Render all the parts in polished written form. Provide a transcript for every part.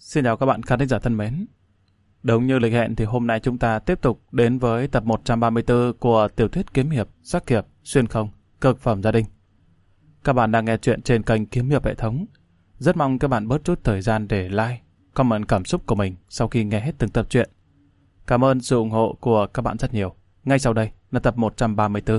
Xin chào các bạn khán thính giả thân mến. Đúng như lịch hẹn thì hôm nay chúng ta tiếp tục đến với tập 134 của tiểu thuyết kiếm hiệp, sắc hiệp, xuyên không, cực phẩm gia đình. Các bạn đang nghe chuyện trên kênh Kiếm Hiệp Hệ Thống. Rất mong các bạn bớt chút thời gian để like, comment cảm xúc của mình sau khi nghe hết từng tập truyện. Cảm ơn sự ủng hộ của các bạn rất nhiều. Ngay sau đây là tập 134.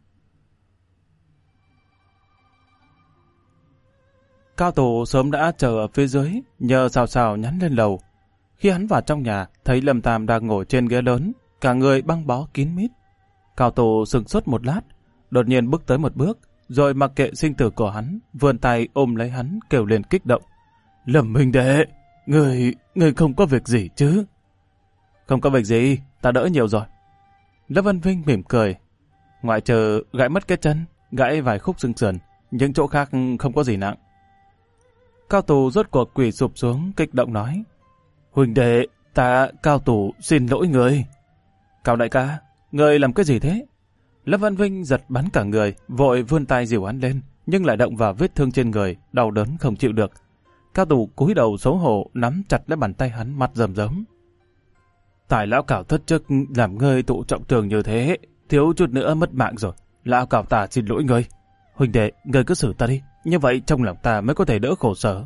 Cao Tù sớm đã chờ ở phía dưới, nhờ xào xào nhắn lên lầu. Khi hắn vào trong nhà, thấy Lâm Tam đang ngồi trên ghế lớn, cả người băng bó kín mít. Cao Tù sững sốt một lát, đột nhiên bước tới một bước, rồi mặc kệ sinh tử của hắn, vươn tay ôm lấy hắn, kêu lên kích động. Lâm huynh đệ, người không có việc gì chứ? Không có việc gì, ta đỡ nhiều rồi. Lâm Văn Vinh mỉm cười. Ngoại trừ gãy mất cái chân, gãy vài khúc xương sườn, những chỗ khác không có gì nặng. Cao Tù rốt cuộc quỳ sụp xuống, kích động nói. Huynh đệ, ta Cao Tù xin lỗi người. Cao đại ca, người làm cái gì thế? Lâm Văn Vinh giật bắn cả người, vội vươn tay dìu hắn lên, nhưng lại động vào vết thương trên người, đau đớn không chịu được. Cao Tù cúi đầu xấu hổ, nắm chặt lấy bàn tay hắn, mặt rầm rớm. Tại lão Cảo thất chức làm ngươi tụ trọng thương như thế, thiếu chút nữa mất mạng rồi. Lão Cảo ta xin lỗi ngươi. Huynh đệ, ngươi cứ xử ta đi, như vậy trong lòng ta mới có thể đỡ khổ sở.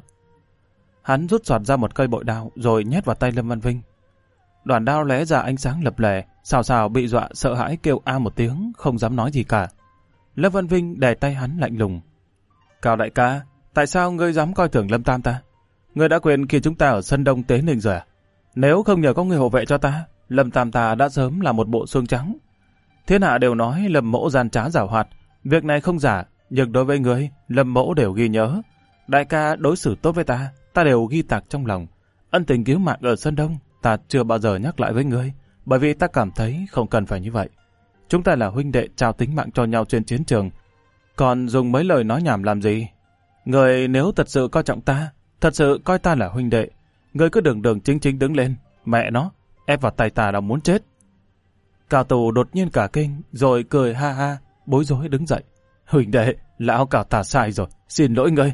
Hắn rút soạt ra một cây bội đao rồi nhét vào tay Lâm Văn Vinh. Đoàn đao lóe ra ánh sáng lập lè, xào xào bị dọa sợ hãi kêu a một tiếng, không dám nói gì cả. Lâm Văn Vinh đè tay hắn lạnh lùng. Cao đại ca, tại sao ngươi dám coi thường Lâm Tam ta? Ngươi đã quên khi chúng ta ở sân Đông Tế Ninh rồi à? Nếu không nhờ có người hộ vệ cho ta, Lâm Tam ta đã sớm là một bộ xương trắng. Thiên hạ đều nói Lâm mỗ gian trá giảo hoạt, việc này không giả, nhưng đối với ngươi, Lâm mỗ đều ghi nhớ. Đại ca đối xử tốt với ta, ta đều ghi tạc trong lòng. Ân tình cứu mạng ở sân Đông, ta chưa bao giờ nhắc lại với ngươi, bởi vì ta cảm thấy không cần phải như vậy. Chúng ta là huynh đệ trao tính mạng cho nhau trên chiến trường, còn dùng mấy lời nói nhảm làm gì? Ngươi nếu thật sự coi trọng ta, thật sự coi ta là huynh đệ, ngươi cứ đường chính chính đứng lên, mẹ nó, ép vào tay ta là muốn chết. Cao Tù đột nhiên cả kinh, rồi cười ha ha, bối rối đứng dậy. Huynh đệ, lão Cảo ta sai rồi, xin lỗi ngươi.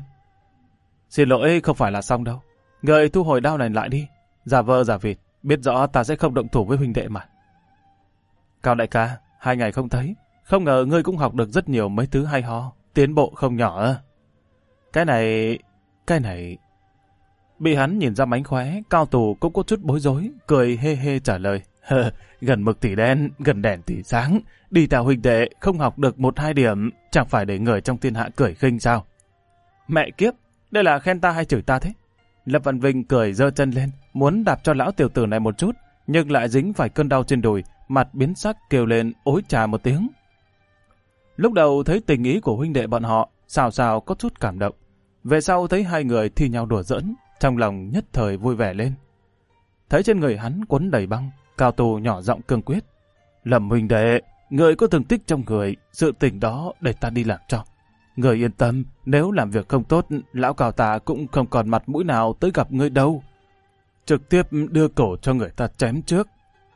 Xin lỗi không phải là xong đâu. Ngươi thu hồi đao này lại đi. Giả vờ giả vịt, biết rõ ta sẽ không động thủ với huynh đệ mà. Cao đại ca, 2 ngày không thấy, không ngờ ngươi cũng học được rất nhiều mấy thứ hay ho, tiến bộ không nhỏ. Cái này... Bị hắn nhìn ra mánh khóe, Cao Tù cũng có chút bối rối, cười hê hê trả lời. Gần mực thì đen, gần đèn thì sáng, đi theo huynh đệ không học được 1-2 điểm, chẳng phải để người trong thiên hạ cười khinh sao? Mẹ kiếp, đây là khen ta hay chửi ta thế? Lâm Văn Vinh cười giơ chân lên, muốn đạp cho lão tiểu tử này một chút, nhưng lại dính phải cơn đau trên đùi, mặt biến sắc kêu lên ối trà một tiếng. Lúc đầu thấy tình ý của huynh đệ bọn họ, xào xào có chút cảm động. Về sau thấy hai người thi nhau đùa giỡn, trong lòng nhất thời vui vẻ lên. Thấy trên người hắn quấn đầy băng, Cao Tù nhỏ giọng cương quyết. Lâm huynh đệ, người có thương tích trong người, sự tình đó để ta đi làm cho. Người yên tâm, nếu làm việc không tốt, lão Cao ta cũng không còn mặt mũi nào tới gặp ngươi đâu. Trực tiếp đưa cổ cho người ta chém trước.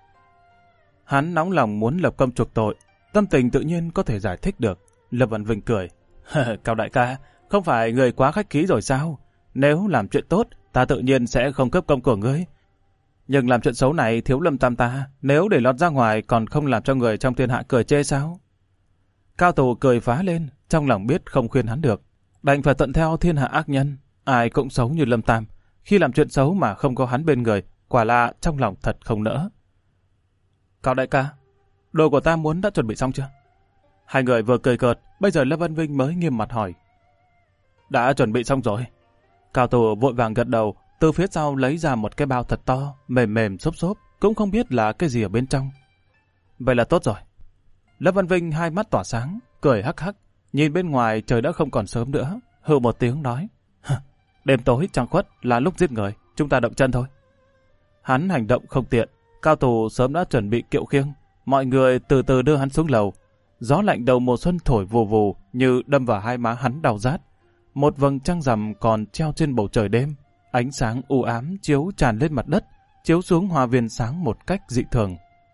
Hắn nóng lòng muốn lập công chuộc tội, tâm tình tự nhiên có thể giải thích được. Lâm Văn Vinh cười. Cao đại ca, không phải người quá khách khí rồi sao? Nếu làm chuyện tốt, ta tự nhiên sẽ không cướp công của ngươi. Nhưng làm chuyện xấu này thiếu Lâm Tam ta, nếu để lọt ra ngoài còn không làm cho người trong thiên hạ cười chê sao? Cao Tù cười phá lên, trong lòng biết không khuyên hắn được. Đành phải thuận theo thiên hạ ác nhân, ai cũng xấu như Lâm Tam. Khi làm chuyện xấu mà không có hắn bên người, quả là trong lòng thật không nỡ. Cao đại ca, đồ của ta muốn đã chuẩn bị xong chưa? Hai người vừa cười cợt, bây giờ Lâm Văn Vinh mới nghiêm mặt hỏi. Đã chuẩn bị xong rồi. Cao Tù vội vàng gật đầu, từ phía sau lấy ra một cái bao thật to, mềm mềm xốp xốp, cũng không biết là cái gì ở bên trong. Vậy là tốt rồi. Lâm Văn Vinh hai mắt tỏa sáng, cười hắc hắc, nhìn bên ngoài trời đã không còn sớm nữa, hừ một tiếng nói. Đêm tối trăng khuất là lúc giết người, chúng ta động chân thôi. Hắn hành động không tiện, Cao Tù sớm đã chuẩn bị kiệu khiêng, mọi người từ từ đưa hắn xuống lầu. Gió lạnh đầu mùa xuân thổi vù vù như đâm vào hai má hắn đau rát. Một vầng trăng rằm còn treo trên bầu trời đêm, ánh sáng u ám chiếu tràn lên mặt đất, chiếu xuống hoa viên sáng một cách dị thường.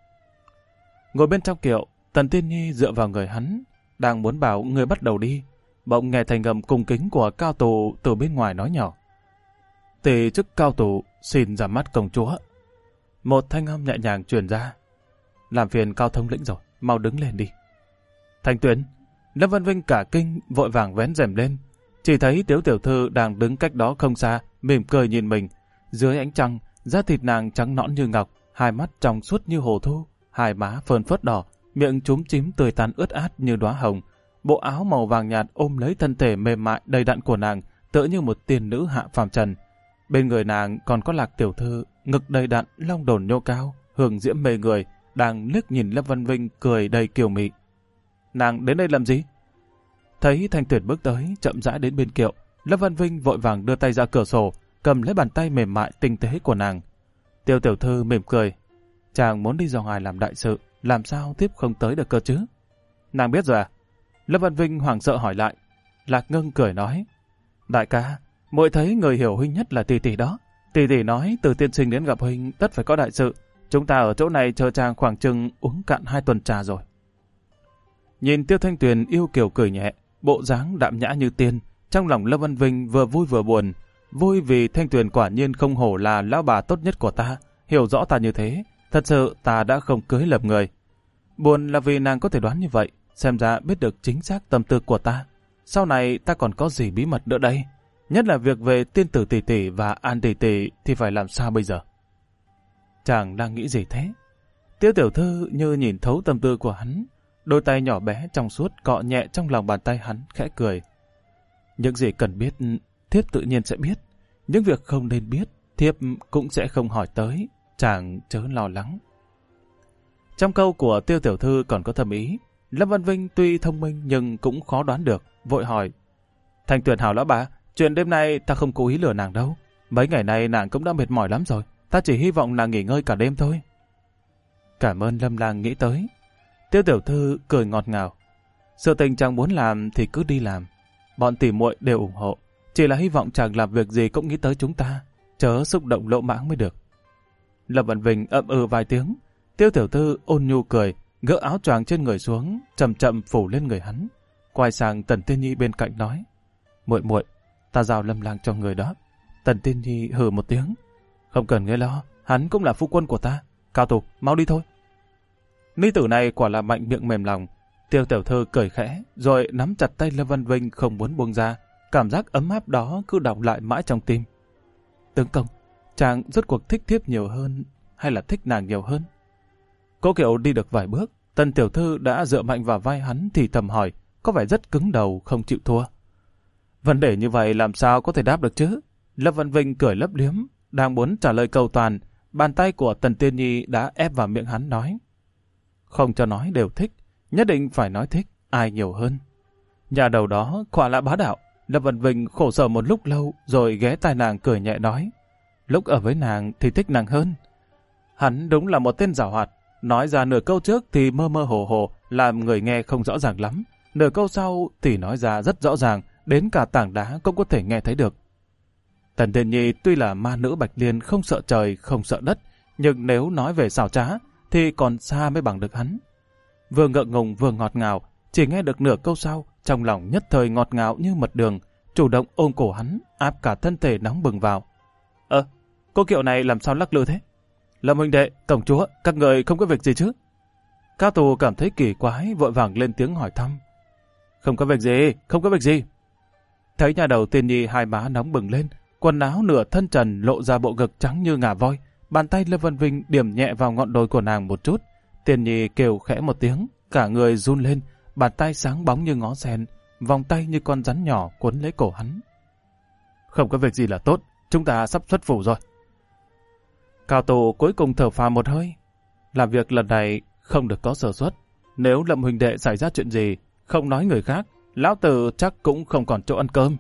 Ngồi bên trong kiệu, Tần Tiên Nhi dựa vào người hắn, đang muốn bảo người bắt đầu đi, bỗng nghe thành ngầm cung kính của Cao Tù từ bên ngoài nói nhỏ. Tỷ chức Cao Tù xin ra mắt công chúa. Một thanh âm nhẹ nhàng truyền ra. Làm phiền Cao thống lĩnh rồi, mau đứng lên đi. Thanh Tuyền, Lâm Văn Vinh cả kinh vội vàng vén rèm lên. Chỉ thấy Tiếu tiểu thư đang đứng cách đó không xa, mỉm cười nhìn mình. Dưới ánh trăng, da thịt nàng trắng nõn như ngọc, hai mắt trong suốt như hồ thu, hai má phơn phớt đỏ, miệng chúm chím tươi tắn ướt át như đóa hồng. Bộ áo màu vàng nhạt ôm lấy thân thể mềm mại đầy đặn của nàng, tựa như một tiên nữ hạ phàm trần. Bên người nàng còn có Lạc tiểu thư, ngực đầy đặn, long đồn nhô cao, hương diễm mê người, đang liếc nhìn Lâm Văn Vinh cười đầy kiều mị. Nàng đến đây làm gì? Thấy Thanh Tuyền bước tới, chậm rãi đến bên kiệu, Lâm Văn Vinh vội vàng đưa tay ra cửa sổ, cầm lấy bàn tay mềm mại tinh tế của nàng. Tiêu tiểu thư mỉm cười. Chàng muốn đi ra ngoài làm đại sự, làm sao tiếp không tới được cơ chứ? Nàng biết rồi à? Lâm Văn Vinh hoảng sợ hỏi lại. Lạc Ngân cười nói. Đại ca, muội thấy người hiểu huynh nhất là tỷ tỷ đó. Tỷ tỷ nói từ tiên sinh đến gặp huynh tất phải có đại sự. Chúng ta ở chỗ này chờ chàng khoảng chừng uống cạn 2 tuần trà rồi. Nhìn Tiêu Thanh Tuyền yêu kiều cười nhẹ, bộ dáng đạm nhã như tiên, trong lòng Lâm Văn Vinh vừa vui vừa buồn. Vui vì Thanh Tuyền quả nhiên không hổ là lão bà tốt nhất của ta, hiểu rõ ta như thế, thật sự ta đã không cưới lầm người. Buồn là vì nàng có thể đoán như vậy, xem ra biết được chính xác tâm tư của ta. Sau này ta còn có gì bí mật nữa đây? Nhất là việc về tiên tử tỷ tỷ và An tỷ tỷ thì phải làm sao bây giờ? Chàng đang nghĩ gì thế? Tiêu tiểu thư như nhìn thấu tâm tư của hắn, đôi tay nhỏ bé trong suốt cọ nhẹ trong lòng bàn tay hắn, khẽ cười. Những gì cần biết, thiếp tự nhiên sẽ biết. Những việc không nên biết, thiếp cũng sẽ không hỏi tới. Chàng chớ lo lắng. Trong câu của Tiêu tiểu thư còn có thâm ý. Lâm Văn Vinh tuy thông minh nhưng cũng khó đoán được, vội hỏi. Thanh Tuyền hảo lão bà, chuyện đêm nay ta không cố ý lừa nàng đâu. Mấy ngày nay nàng cũng đã mệt mỏi lắm rồi. Ta chỉ hy vọng nàng nghỉ ngơi cả đêm thôi. Cảm ơn Lâm lang nghĩ tới. Tiêu tiểu thư cười ngọt ngào. Sự tình chàng muốn làm thì cứ đi làm. Bọn tỉ muội đều ủng hộ. Chỉ là hy vọng chàng làm việc gì cũng nghĩ tới chúng ta. Chớ xúc động lỗ mãng mới được. Lâm Văn Vinh ậm ừ vài tiếng. Tiêu tiểu thư ôn nhu cười, gỡ áo choàng trên người xuống, chậm chậm phủ lên người hắn. Quay sang Tần Tiên Nhi bên cạnh nói. Muội muội, ta giao Lâm lang cho người đó. Tần Tiên Nhi hừ một tiếng. Không cần ngươi lo, hắn cũng là phu quân của ta. Cao thủ, mau đi thôi. Ni tử này quả là mạnh miệng mềm lòng. Tiêu tiểu thư cười khẽ, rồi nắm chặt tay Lâm Văn Vinh không muốn buông ra. Cảm giác ấm áp đó cứ đọng lại mãi trong tim. Tướng công, chàng rốt cuộc thích thiếp nhiều hơn hay là thích nàng nhiều hơn? Cố Kiệu đi được vài bước, Tần tiểu thư đã dựa mạnh vào vai hắn thì thầm hỏi, có vẻ rất cứng đầu không chịu thua. Vấn đề như vậy làm sao có thể đáp được chứ? Lâm Văn Vinh cười lấp liếm, đang muốn trả lời cầu toàn, bàn tay của Tần Tiên Nhi đã ép vào miệng hắn nói. Không cho nói đều thích, nhất định phải nói thích, ai nhiều hơn. Nhà đầu đó quả là bá đạo. Lâm Văn Vinh khổ sở một lúc lâu rồi ghé tai nàng cười nhẹ nói. Lúc ở với nàng thì thích nàng hơn. Hắn đúng là một tên giảo hoạt. Nói ra nửa câu trước thì mơ mơ hồ hồ, làm người nghe không rõ ràng lắm. Nửa câu sau thì nói ra rất rõ ràng, đến cả tảng đá cũng có thể nghe thấy được. Tần Tiên Nhi tuy là ma nữ Bạch Liên không sợ trời, không sợ đất, nhưng nếu nói về xảo trá thì còn xa mới bằng được hắn. Vừa ngượng ngùng vừa ngọt ngào, chỉ nghe được nửa câu sau, trong lòng nhất thời ngọt ngào như mật đường, chủ động ôm cổ hắn, áp cả thân thể nóng bừng vào. Cô Kiệu này làm sao lắc lư thế? Lâm huynh đệ, công chúa, các người không có việc gì chứ? Cao Tù cảm thấy kỳ quái, vội vàng lên tiếng hỏi thăm. Không có việc gì, không có việc gì. Thấy nhà đầu Tiên Nhi hai má nóng bừng lên, quần áo nửa thân trần lộ ra bộ ngực trắng như ngà voi, bàn tay Lâm Văn Vinh điểm nhẹ vào ngọn đồi của nàng một chút. Tiên Nhi kêu khẽ một tiếng, cả người run lên, bàn tay sáng bóng như ngó sen, vòng tay như con rắn nhỏ quấn lấy cổ hắn. Không có việc gì là tốt, chúng ta sắp xuất phủ rồi. Cao Tù cuối cùng thở phào một hơi. Làm việc lần này không được có sơ suất. Nếu Lâm huynh đệ xảy ra chuyện gì, không nói người khác, lão tử chắc cũng không còn chỗ ăn cơm.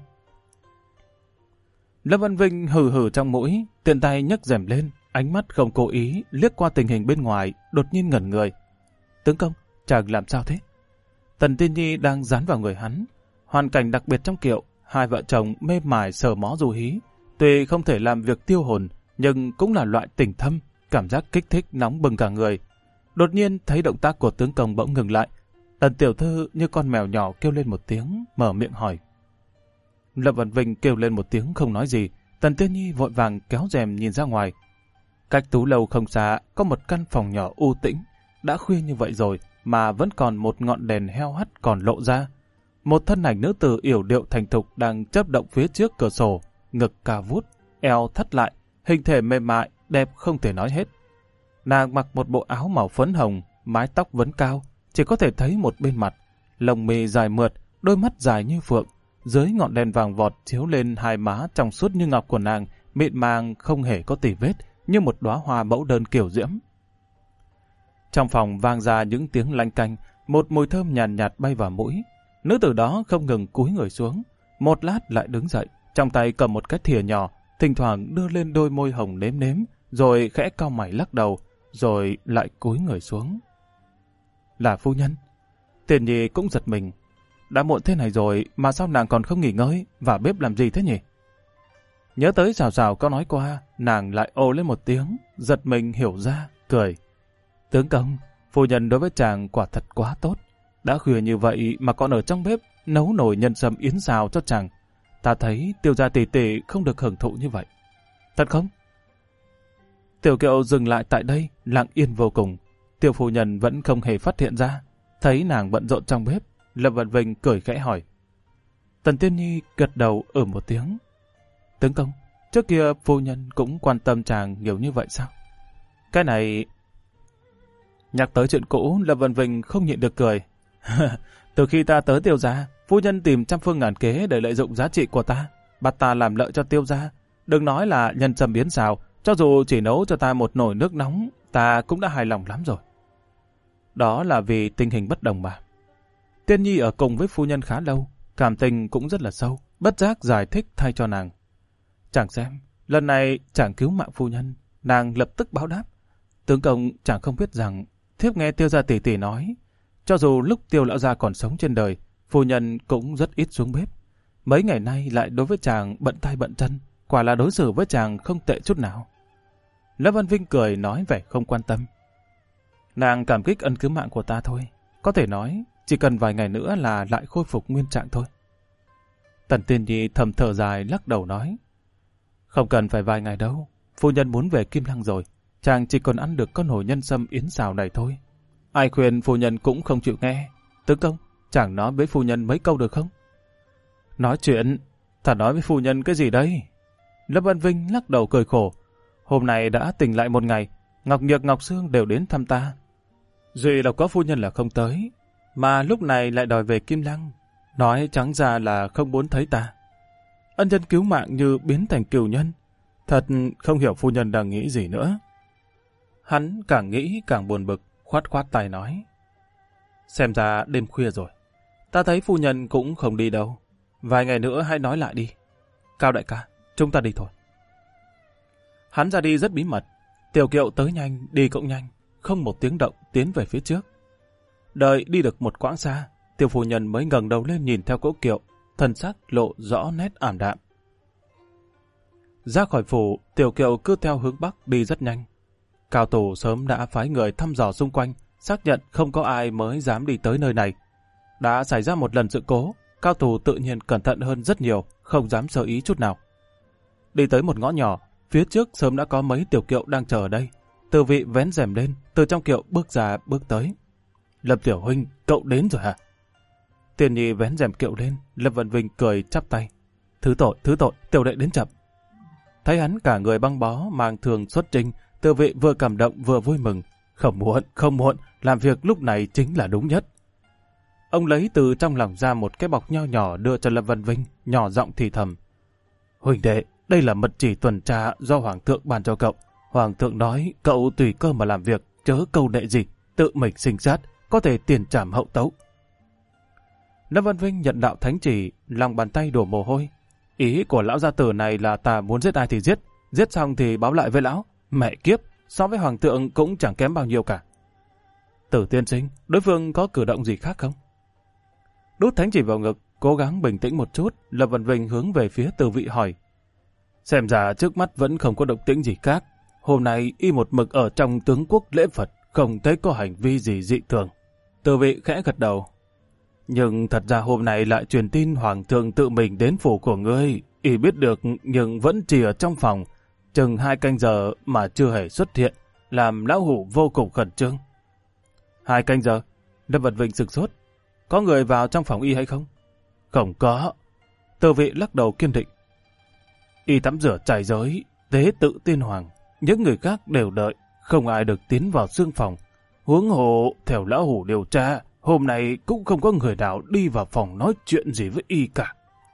Lâm Văn Vinh hừ hừ trong mũi, tiện tay nhấc rèm lên, ánh mắt không cố ý liếc qua tình hình bên ngoài, đột nhiên ngẩn người. Tướng công, chàng làm sao thế? Tần Tiên Nhi đang dán vào người hắn. Hoàn cảnh đặc biệt trong kiệu, hai vợ chồng mê mải sờ mó du hí. Tuy không thể làm việc tiêu hồn, nhưng cũng là loại tình thâm, cảm giác kích thích nóng bừng cả người. Đột nhiên thấy động tác của tướng công bỗng ngừng lại. Tần tiểu thư như con mèo nhỏ kêu lên một tiếng, mở miệng hỏi. Lâm Văn Vinh kêu lên một tiếng không nói gì, Tần Tiên Nhi vội vàng kéo rèm nhìn ra ngoài. Cách tú lâu không xa có một căn phòng nhỏ u tĩnh. Đã khuya như vậy rồi mà vẫn còn một ngọn đèn heo hắt còn lộ ra. Một thân ảnh nữ tử yểu điệu thành thục đang chớp động phía trước cửa sổ, ngực cao vút, eo thắt lại, hình thể mềm mại, đẹp không thể nói hết. Nàng mặc một bộ áo màu phấn hồng, mái tóc vấn cao, chỉ có thể thấy một bên mặt, lông mi dài mượt, đôi mắt dài như phượng. Dưới ngọn đèn vàng vọt chiếu lên hai má trong suốt như ngọc của nàng, mịn màng không hề có tì vết, như một đóa hoa mẫu đơn kiểu diễm. Trong phòng vang ra những tiếng lanh canh, một mùi thơm nhàn nhạt bay vào mũi. Nữ tử đó không ngừng cúi người xuống, một lát lại đứng dậy, trong tay cầm một cái thìa nhỏ, thỉnh thoảng đưa lên đôi môi hồng nếm nếm, rồi khẽ cau mày lắc đầu, rồi lại cúi người xuống. Là phu nhân. Tiền Nhi cũng giật mình. Đã muộn thế này rồi mà sao nàng còn không nghỉ ngơi, và bếp làm gì thế nhỉ? Nhớ tới Sào Sào có nói qua, nàng lại ồ lên một tiếng, giật mình hiểu ra, cười. Tướng công, phu nhân đối với chàng quả thật quá tốt. Đã khuya như vậy mà còn ở trong bếp nấu nồi nhân sâm yến xào cho chàng. Ta thấy Tiêu gia tỷ tỷ không được hưởng thụ như vậy. Thật không? Tiểu Kiều dừng lại tại đây, lặng yên vô cùng. Tiêu phu nhân vẫn không hề phát hiện ra. Thấy nàng bận rộn trong bếp, Lâm Vân Vinh cười khẽ hỏi. Tần Tiên Nhi gật đầu một tiếng. Tướng công, trước kia phu nhân cũng quan tâm chàng nhiều như vậy sao? Cái này... Nhắc tới chuyện cũ, Lâm Vân Vinh không nhịn được cười. Từ khi ta tới Tiêu gia, phu nhân tìm trăm phương ngàn kế để lợi dụng giá trị của ta, bắt ta làm lợi cho Tiêu gia. Đừng nói là nhân sâm biến xào, cho dù chỉ nấu cho ta một nồi nước nóng, ta cũng đã hài lòng lắm rồi. Đó là vì tình hình bất đồng mà. Tiên Nhi ở cùng với phu nhân khá lâu, cảm tình cũng rất là sâu, bất giác giải thích thay cho nàng. Chàng xem, lần này chàng cứu mạng phu nhân, nàng lập tức báo đáp. Tướng công chàng không biết rằng, thiếp nghe Tiêu gia tỷ tỷ nói, cho dù lúc Tiêu lão gia còn sống trên đời, phu nhân cũng rất ít xuống bếp. Mấy ngày nay lại đối với chàng bận tay bận chân, quả là đối xử với chàng không tệ chút nào. Lâm Văn Vinh cười nói vẻ không quan tâm. Nàng cảm kích ân cứu mạng của ta thôi, có thể nói chỉ cần vài ngày nữa là lại khôi phục nguyên trạng thôi. Tần Tiên Nhi thầm thở dài lắc đầu nói. Không cần phải vài ngày đâu, phu nhân muốn về Kim Lăng rồi, chàng chỉ còn ăn được con nồi nhân sâm yến xào này thôi. Ai khuyên phu nhân cũng không chịu nghe. Tướng công, chàng nói với phu nhân mấy câu được không? Nói chuyện? Ta nói với phu nhân cái gì đây? Lâm Văn Vinh lắc đầu cười khổ. Hôm nay đã tỉnh lại một ngày, Ngọc Nhược Ngọc Sương đều đến thăm ta. Duy độc có phu nhân là không tới, mà lúc này lại đòi về Kim Lăng. Nói trắng ra là không muốn thấy ta. Ân nhân cứu mạng như biến thành cừu nhân. Thật không hiểu phu nhân đang nghĩ gì nữa. Hắn càng nghĩ càng buồn bực, khoát khoát tay nói. Xem ra đêm khuya rồi. Ta thấy phu nhân cũng không đi đâu. Vài ngày nữa hãy nói lại đi. Cao đại ca, chúng ta đi thôi. Hắn ra đi rất bí mật. Tiểu Kiều tới nhanh, đi cũng nhanh. Không một tiếng động tiến về phía trước. Đợi đi được một quãng xa, Tiêu phu nhân mới ngẩng đầu lên nhìn theo cỗ kiệu, thần sắc lộ rõ nét ảm đạm. Ra khỏi phủ, Tiểu Kiều cứ theo hướng bắc đi rất nhanh. Cao Tù sớm đã phái người thăm dò xung quanh, xác nhận không có ai mới dám đi tới nơi này. Đã xảy ra một lần sự cố, Cao Tù tự nhiên cẩn thận hơn rất nhiều, không dám sơ ý chút nào. Đi tới một ngõ nhỏ, phía trước sớm đã có mấy tiểu kiệu đang chờ ở đây. Từ vị vén rèm lên, từ trong kiệu bước ra bước tới. Lâm tiểu huynh, cậu đến rồi hả? Tiền Nhi vén rèm kiệu lên, Lâm Văn Vinh cười chắp tay. Thứ tội, tiểu đệ đến chậm. Thấy hắn cả người băng bó, mang thường xuất trình, Từ vị vừa cảm động vừa vui mừng. Không muộn, làm việc lúc này chính là đúng nhất. Ông lấy từ trong lòng ra một cái bọc nho nhỏ đưa cho Lâm Văn Vinh, nhỏ giọng thì thầm. Huỳnh đệ, đây là mật chỉ tuần tra do Hoàng thượng ban cho cậu. Hoàng thượng nói cậu tùy cơ mà làm việc, chớ câu nệ gì, tự mình sinh sát, có thể tiền trảm hậu tấu. Lâm Văn Vinh nhận đạo thánh chỉ, lòng bàn tay đổ mồ hôi. Ý của lão gia tử này là ta muốn giết ai thì giết, giết xong thì báo lại với lão. Mẹ kiếp, so với Hoàng thượng cũng chẳng kém bao nhiêu cả. Tử tiên sinh, đối phương có cử động gì khác không? Đút thánh chỉ vào ngực, cố gắng bình tĩnh một chút, Lâm Văn Vinh hướng về phía Từ vị hỏi. Xem ra trước mắt vẫn không có động tĩnh gì khác. Hôm nay y một mực ở trong tướng quốc lễ Phật, không thấy có hành vi gì dị thường. Từ vị khẽ gật đầu. Nhưng thật ra hôm nay lại truyền tin Hoàng thượng tự mình đến phủ của ngươi, y biết được nhưng vẫn chỉ ở trong phòng, chừng 2 canh giờ mà chưa hề xuất hiện, làm lão hủ vô cùng khẩn trương. 2 canh giờ? Lâm Vật Vinh sửng sốt. Có người vào trong phòng y hay không? Không có. Từ vị lắc đầu kiên định. Y tắm rửa trải giới, tế tự tiên hoàng. Những người khác đều đợi, không ai được tiến vào xương phòng. Huống hồ, theo lão hủ điều tra, hôm nay cũng không có người nào đi vào phòng nói chuyện gì với y cả.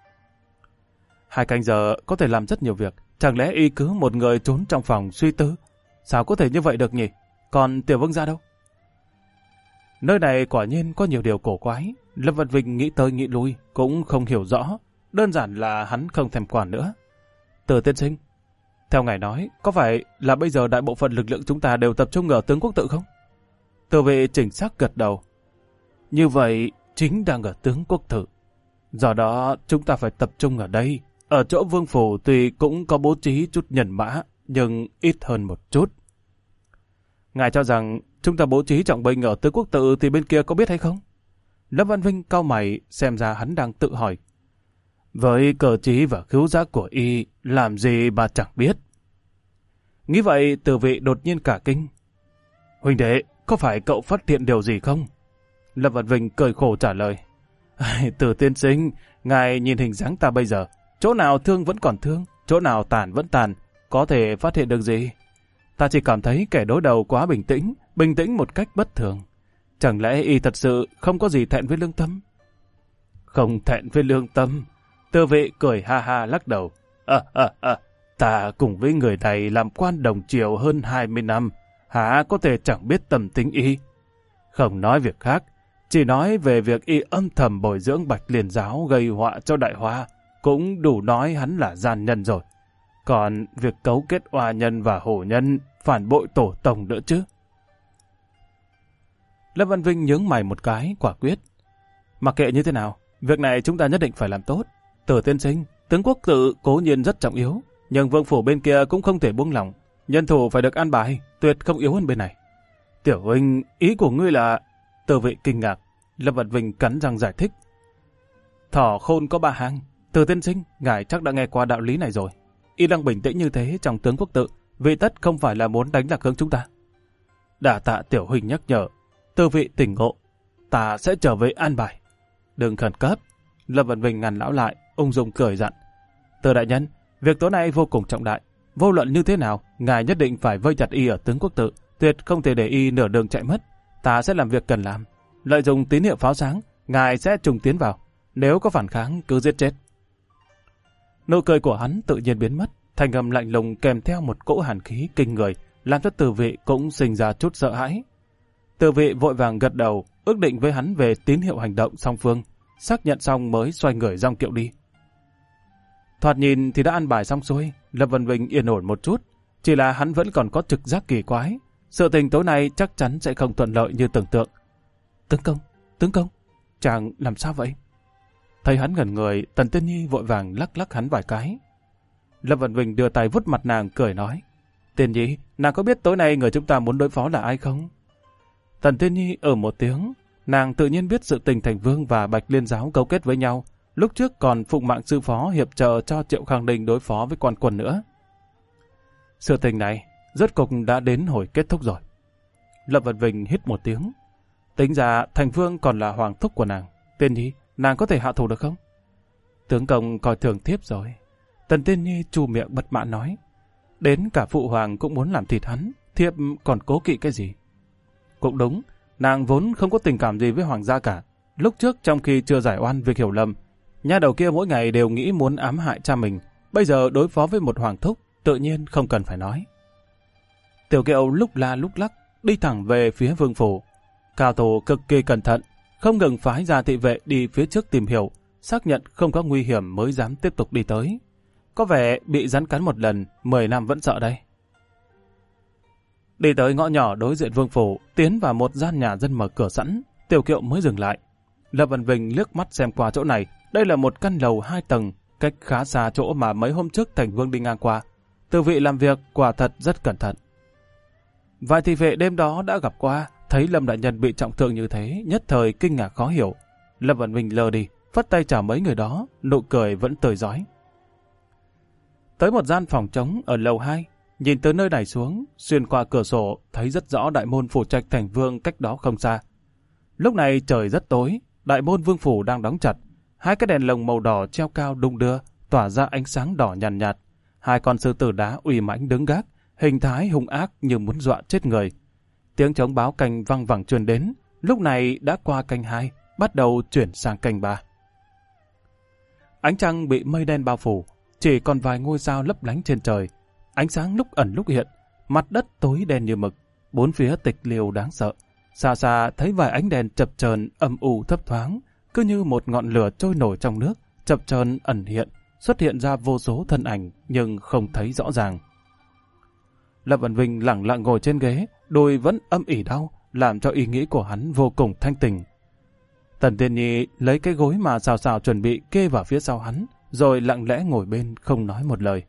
2 canh giờ có thể làm rất nhiều việc. Chẳng lẽ y cứ một người trốn trong phòng suy tư? Sao có thể như vậy được nhỉ? Còn Tiểu Vương gia đâu? Nơi này quả nhiên có nhiều điều cổ quái. Lâm Văn Vinh nghĩ tới nghĩ lui, cũng không hiểu rõ. Đơn giản là hắn không thèm quản nữa. Từ tiên sinh, theo ngài nói, có phải là bây giờ đại bộ phận lực lượng chúng ta đều tập trung ở tướng quốc tự không? Từ vị chỉnh xác gật đầu. Như vậy, chính đang ở tướng quốc tự. Do đó, chúng ta phải tập trung ở đây. Ở chỗ vương phủ tuy cũng có bố trí chút nhân mã, nhưng ít hơn một chút. Ngài cho rằng chúng ta bố trí trọng binh ở tướng quốc tự thì bên kia có biết hay không? Lâm Văn Vinh cau mày, xem ra hắn đang tự hỏi. Với cờ trí và khứu giác của y, làm gì mà chẳng biết. Nghĩ vậy, Từ vị đột nhiên cả kinh. Huynh đệ, có phải cậu phát hiện điều gì không? Lâm Văn Vinh cười khổ trả lời. Từ tiên sinh, ngài nhìn hình dáng ta bây giờ, chỗ nào thương vẫn còn thương, chỗ nào tàn vẫn tàn, có thể phát hiện được gì? Ta chỉ cảm thấy kẻ đối đầu quá bình tĩnh một cách bất thường. Chẳng lẽ y thật sự không có gì thẹn với lương tâm? Không thẹn với lương tâm. Từ vị cười ha ha lắc đầu. Ta cùng với người này làm quan đồng triều hơn 20 năm, hả có thể chẳng biết tâm tính y. Không nói việc khác, chỉ nói về việc y âm thầm bồi dưỡng Bạch Liên giáo gây họa cho Đại Hoa, cũng đủ nói hắn là gian nhân rồi. Còn việc cấu kết oa nhân và hổ nhân, phản bội tổ tông nữa chứ. Lâm Văn Vinh nhướng mày một cái, quả quyết. Mặc kệ như thế nào, việc này chúng ta nhất định phải làm tốt. Từ tiên sinh, tướng quốc tự cố nhiên rất trọng yếu, nhưng vương phủ bên kia cũng không thể buông lỏng. Nhân thủ phải được an bài, tuyệt không yếu hơn bên này. Tiểu huynh, ý của ngươi là... Từ vị kinh ngạc, Lâm Văn Vinh cắn răng giải thích. Thỏ khôn có 3 hang. Từ tiên sinh, ngài chắc đã nghe qua đạo lý này rồi. Y đang bình tĩnh như thế trong tướng quốc tự, vì tất không phải là muốn đánh lạc hướng chúng ta. Đả tạ tiểu huynh nhắc nhở. Từ vị tỉnh ngộ, ta sẽ trở về an bài. Đừng khẩn cấp. Lâm Văn Vinh ngăn lão lại, ung dung cười dặn. Từ đại nhân, việc tối nay vô cùng trọng đại. Vô luận như thế nào, ngài nhất định phải vây chặt y ở tướng quốc tự, tuyệt không thể để y nửa đường chạy mất. Ta sẽ làm việc cần làm. Lợi dụng tín hiệu pháo sáng, ngài sẽ trùng tiến vào. Nếu có phản kháng, cứ giết chết. Nụ cười của hắn tự nhiên biến mất, thanh âm lạnh lùng kèm theo một cỗ hàn khí kinh người, làm cho Từ vị cũng sinh ra chút sợ hãi. Từ vị vội vàng gật đầu, ước định với hắn về tín hiệu hành động song phương, xác nhận xong mới xoay người dong kiệu đi. Thoạt nhìn thì đã ăn bài xong xuôi, Lâm Văn Vinh yên ổn một chút, chỉ là hắn vẫn còn có trực giác kỳ quái. Sự tình tối nay chắc chắn sẽ không thuận lợi như tưởng tượng. Tướng công, chàng làm sao vậy? Thấy hắn ngẩn người, Tần Tiên Nhi vội vàng lắc lắc hắn vài cái. Lâm Văn Vinh đưa tay vuốt mặt nàng cười nói. Tiên Nhi, nàng có biết tối nay người chúng ta muốn đối phó là ai không? Tần Tiên Nhi ở một tiếng, nàng tự nhiên biết sự tình Thành Vương và Bạch Liên giáo cấu kết với nhau, lúc trước còn phụng mạng sư phó hiệp trợ cho Triệu Khang Ninh đối phó với quan quân nữa. Sự tình này rốt cục đã đến hồi kết thúc rồi. Lâm Văn Vinh hít một tiếng. Tính ra Thành Vương còn là hoàng thúc của nàng. Tiên Nhi, nàng có thể hạ thủ được không? Tướng công coi thường thiếp rồi. Tần Tiên Nhi chu miệng bất mãn nói. Đến cả phụ hoàng cũng muốn làm thịt hắn, thiếp còn cố kỵ cái gì? Cũng đúng, nàng vốn không có tình cảm gì với hoàng gia cả. Lúc trước trong khi chưa giải oan việc hiểu lầm, nha đầu kia mỗi ngày đều nghĩ muốn ám hại cha mình. Bây giờ đối phó với một hoàng thúc, tự nhiên không cần phải nói. Tiểu Kiều lúc la lúc lắc, đi thẳng về phía vương phủ. Cao thủ cực kỳ cẩn thận, không ngừng phái ra thị vệ đi phía trước tìm hiểu, xác nhận không có nguy hiểm mới dám tiếp tục đi tới. Có vẻ bị rắn cắn một lần, 10 năm vẫn sợ đây. Đi tới ngõ nhỏ đối diện vương phủ, tiến vào một gian nhà dân mở cửa sẵn, Tiểu Kiều mới dừng lại. Lâm Văn Vinh liếc mắt xem qua chỗ này, đây là một căn lầu 2 tầng, cách khá xa chỗ mà mấy hôm trước Thành Vương đi ngang qua. Từ vị làm việc quả thật rất cẩn thận. Vài thị vệ đêm đó đã gặp qua, thấy Lâm đại nhân bị trọng thương như thế, nhất thời kinh ngạc khó hiểu. Lâm Văn Vinh lờ đi, phất tay chào mấy người đó, nụ cười vẫn tươi rói. tới một gian phòng trống ở lầu 2, nhìn từ nơi này xuống, xuyên qua cửa sổ, thấy rất rõ đại môn phủ trạch thành vương cách đó không xa. Lúc này trời rất tối, đại môn vương phủ đang đóng chặt, hai cái đèn lồng màu đỏ treo cao đung đưa, tỏa ra ánh sáng đỏ nhàn nhạt. Hai con sư tử đá uy mãnh đứng gác, hình thái hung ác như muốn dọa chết người. Tiếng trống báo canh văng vẳng truyền đến, lúc này đã qua canh 2, bắt đầu chuyển sang canh 3. Ánh trăng bị mây đen bao phủ, chỉ còn vài ngôi sao lấp lánh trên trời. Ánh sáng lúc ẩn lúc hiện, mặt đất tối đen như mực, bốn phía tịch liêu đáng sợ. Xa xa thấy vài ánh đèn chập chờn âm u thấp thoáng, cứ như một ngọn lửa trôi nổi trong nước, chập chờn ẩn hiện, xuất hiện ra vô số thân ảnh nhưng không thấy rõ ràng. Lâm Vân Vinh lẳng lặng ngồi trên ghế, đôi vẫn âm ỉ đau, làm cho ý nghĩ của hắn vô cùng thanh tỉnh. Tần Tiên Nhi lấy cái gối mà xào xào chuẩn bị kê vào phía sau hắn, rồi lặng lẽ ngồi bên không nói một lời.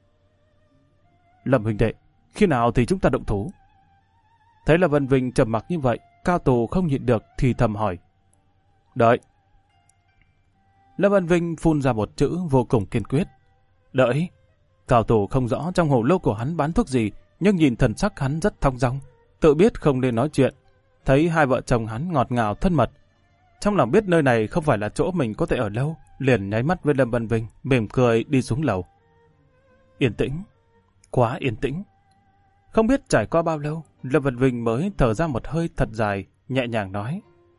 Lâm huynh đệ, khi nào thì chúng ta động thủ? Thấy là Vân Vinh trầm mặc như vậy, Cao Tù không nhịn được thì thầm hỏi. Đợi. Lâm Vân Vinh phun ra một chữ vô cùng kiên quyết. Đợi. Cao Tù không rõ trong hồ lô của hắn bán thuốc gì, nhưng nhìn thần sắc hắn rất thong dong, tự biết không nên nói chuyện. Thấy hai vợ chồng hắn ngọt ngào thân mật, trong lòng biết nơi này không phải là chỗ mình có thể ở lâu, liền nháy mắt với Lâm Vân Vinh, mỉm cười đi xuống lầu. Yên tĩnh, quá yên tĩnh. Không biết trải qua bao lâu, Lâm Vân Vinh mới thở ra một hơi thật dài, nhẹ nhàng nói.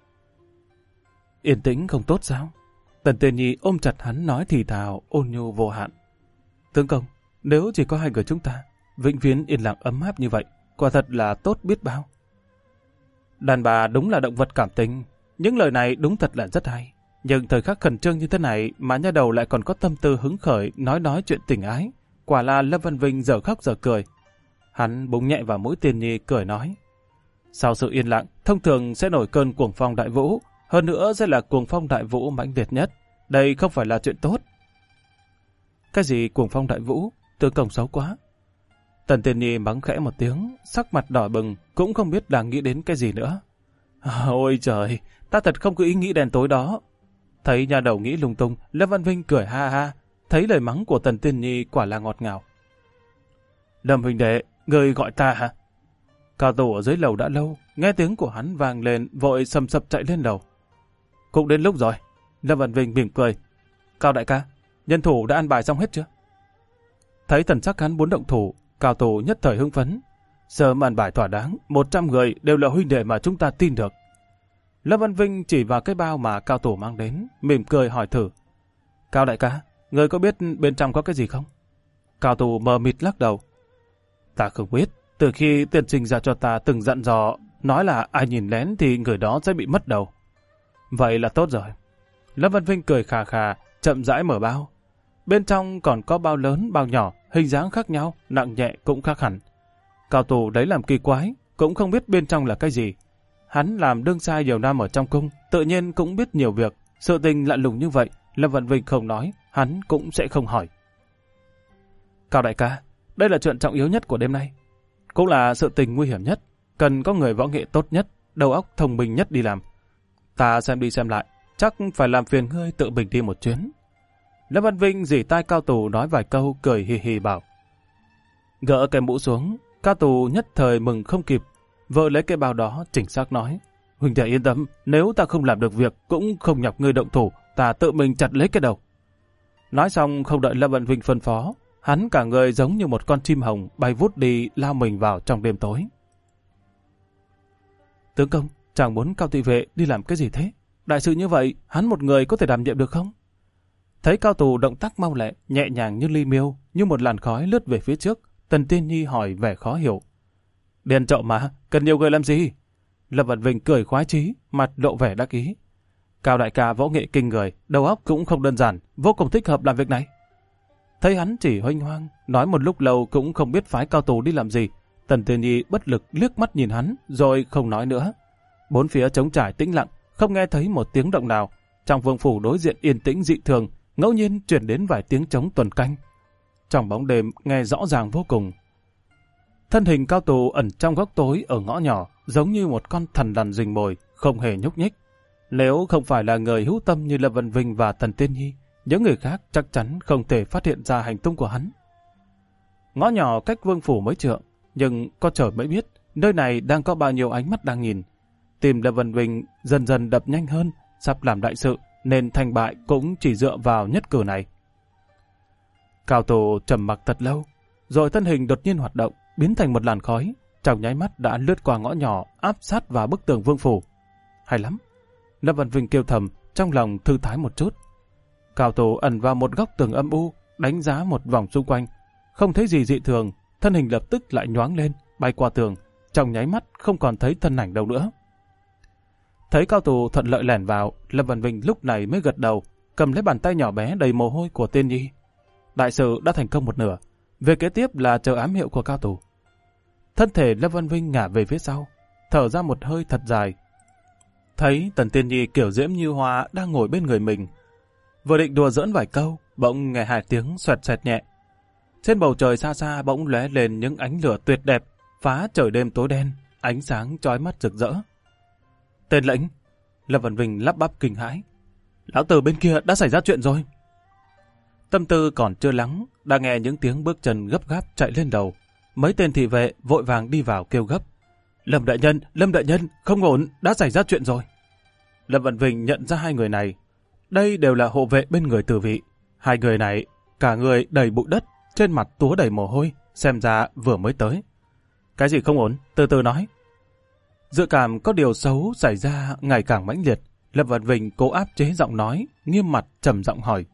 Yên tĩnh không tốt sao? Tần Tiên Nhi ôm chặt hắn nói thì thào, ôn nhu vô hạn. Tướng công, nếu chỉ có hai người chúng ta, vĩnh viễn yên lặng ấm áp như vậy, quả thật là tốt biết bao. Đàn bà đúng là động vật cảm tình, những lời này đúng thật là rất hay. Nhưng thời khắc khẩn trương như thế này mà nha đầu lại còn có tâm tư hứng khởi nói chuyện tình ái, quả là Lâm Vân Vinh giờ khóc giờ cười. Hắn búng nhẹ vào mũi Tiên Nhi cười nói. Sau sự yên lặng, thông thường sẽ nổi cơn cuồng phong đại vũ, hơn nữa sẽ là cuồng phong đại vũ mãnh liệt nhất. Đây không phải là chuyện tốt. Cái gì cuồng phong đại vũ? Tướng công xấu quá. Tần Tiên Nhi mắng khẽ một tiếng, sắc mặt đỏ bừng, cũng không biết đang nghĩ đến cái gì nữa. Ôi trời, ta thật không có ý nghĩ đen tối đó. Thấy nhà đầu nghĩ lung tung, Lâm Văn Vinh cười ha ha, thấy lời mắng của Tần Tiên Nhi quả là ngọt ngào. Lâm huynh đệ, người gọi ta hả? Cao Tổ ở dưới lầu đã lâu, nghe tiếng của hắn vang lên, vội sầm sập chạy lên lầu. Cũng đến lúc rồi. Lâm Văn Vinh mỉm cười. Cao đại ca, nhân thủ đã ăn bài xong hết chưa? Thấy thần sắc hắn muốn động thủ, Cao Tổ nhất thời hưng phấn. Sớm ăn bài thỏa đáng, 100 người đều là huynh đệ mà chúng ta tin được. Lâm Văn Vinh chỉ vào cái bao mà Cao Tổ mang đến, mỉm cười hỏi thử. Cao đại ca, người có biết bên trong có cái gì không? Cao Tổ mờ mịt lắc đầu. Ta không biết, từ khi tiên sinh ra cho ta từng dặn dò, nói là ai nhìn lén thì người đó sẽ bị mất đầu. Vậy là tốt rồi. Lâm Văn Vinh cười khà khà, chậm rãi mở bao. Bên trong còn có bao lớn, bao nhỏ, hình dáng khác nhau, nặng nhẹ cũng khác hẳn. Cao Tù đấy làm kỳ quái, cũng không biết bên trong là cái gì. Hắn làm đương sai nhiều năm ở trong cung, tự nhiên cũng biết nhiều việc. Sự tình lạ lùng như vậy, Lâm Văn Vinh không nói, hắn cũng sẽ không hỏi. Cao đại ca, đây là chuyện trọng yếu nhất của đêm nay. Cũng là sự tình nguy hiểm nhất, cần có người võ nghệ tốt nhất, đầu óc thông minh nhất đi làm. Ta xem đi xem lại, chắc phải làm phiền ngươi tự mình đi một chuyến. Lâm Văn Vinh dì tai Cao Tù nói vài câu, cười hì hì bảo. Gỡ cái mũ xuống, Cao Tù nhất thời mừng không kịp, vợ lấy cái bao đó chỉnh xác nói. Huynh đệ yên tâm, nếu ta không làm được việc, cũng không nhọc ngươi động thủ, ta tự mình chặt lấy cái đầu. Nói xong không đợi Lâm Văn Vinh phân phó, hắn cả người giống như một con chim hồng bay vút đi lao mình vào trong đêm tối. Tướng công, chàng muốn Cao thị vệ đi làm cái gì thế? Đại sự như vậy, hắn một người có thể đảm nhiệm được không? Thấy Cao Tù động tác mau lẹ, nhẹ nhàng như ly miêu, như một làn khói lướt về phía trước, Tần Tiên Nhi hỏi vẻ khó hiểu. Điền trộm mà, cần nhiều người làm gì? Lâm Văn Vinh cười khoái chí, mặt lộ vẻ đắc ý. Cao đại ca võ nghệ kinh người, đầu óc cũng không đơn giản, vô cùng thích hợp làm việc này. Thấy hắn chỉ huênh hoang, nói một lúc lâu cũng không biết phái Cao Tù đi làm gì. Tần Tiên Nhi bất lực liếc mắt nhìn hắn, rồi không nói nữa. Bốn phía trống trải tĩnh lặng, không nghe thấy một tiếng động nào. Trong vương phủ đối diện yên tĩnh dị thường, ngẫu nhiên chuyển đến vài tiếng trống tuần canh. Trong bóng đêm nghe rõ ràng vô cùng. Thân hình Cao Tù ẩn trong góc tối ở ngõ nhỏ, giống như một con thần đàn rình mồi, không hề nhúc nhích. Nếu không phải là người hữu tâm như Lâm Văn Vinh và Tần Tiên Nhi, những người khác chắc chắn không thể phát hiện ra hành tung của hắn. Ngõ nhỏ cách vương phủ mấy trượng, nhưng có trời mới biết nơi này đang có bao nhiêu ánh mắt đang nhìn. Tim Lâm Vân Vinh dần dần đập nhanh hơn, sắp làm đại sự nên thành bại cũng chỉ dựa vào nhất cử này. Cao Tổ trầm mặc thật lâu, rồi thân hình đột nhiên hoạt động, biến thành một làn khói, trong nháy mắt đã lướt qua ngõ nhỏ, áp sát vào bức tường vương phủ. Hay lắm! Lâm Vân Vinh kêu thầm, trong lòng thư thái một chút. Cao Tổ ẩn vào một góc tường âm u, đánh giá một vòng xung quanh, không thấy gì dị thường, thân hình lập tức lại nhoáng lên, bay qua tường, trong nháy mắt không còn thấy thân ảnh đâu nữa. Thấy Cao Tổ thuận lợi lẻn vào, Lâm Vân Vinh lúc này mới gật đầu, cầm lấy bàn tay nhỏ bé đầy mồ hôi của Tiên Nhi. Đại sự đã thành công một nửa, về kế tiếp là chờ ám hiệu của Cao Tổ. Thân thể Lâm Vân Vinh ngả về phía sau, thở ra một hơi thật dài. Thấy Tần Tiên Nhi kiểu diễm như hoa đang ngồi bên người mình, vừa định đùa giỡn vài câu, bỗng nghe hai tiếng xoẹt xoẹt nhẹ. Trên bầu trời xa xa bỗng lóe lên những ánh lửa tuyệt đẹp, phá trời đêm tối đen, ánh sáng chói mắt rực rỡ. Tên lệnh! Lâm Vân Vinh lắp bắp kinh hãi. Lão Tử bên kia đã xảy ra chuyện rồi. Tâm tư còn chưa lắng, đã nghe những tiếng bước chân gấp gáp chạy lên đầu. Mấy tên thị vệ vội vàng đi vào kêu gấp. Lâm đại nhân, không ổn, đã xảy ra chuyện rồi. Lâm Vân Vinh nhận ra hai người này. Đây đều là hộ vệ bên người Tử Vị. Hai người này, cả người đầy bụi đất, trên mặt túa đầy mồ hôi, xem ra vừa mới tới. Cái gì không ổn, từ từ nói. Dự cảm có điều xấu xảy ra ngày càng mãnh liệt. Lâm Vân Vinh cố áp chế giọng nói, nghiêm mặt trầm giọng hỏi.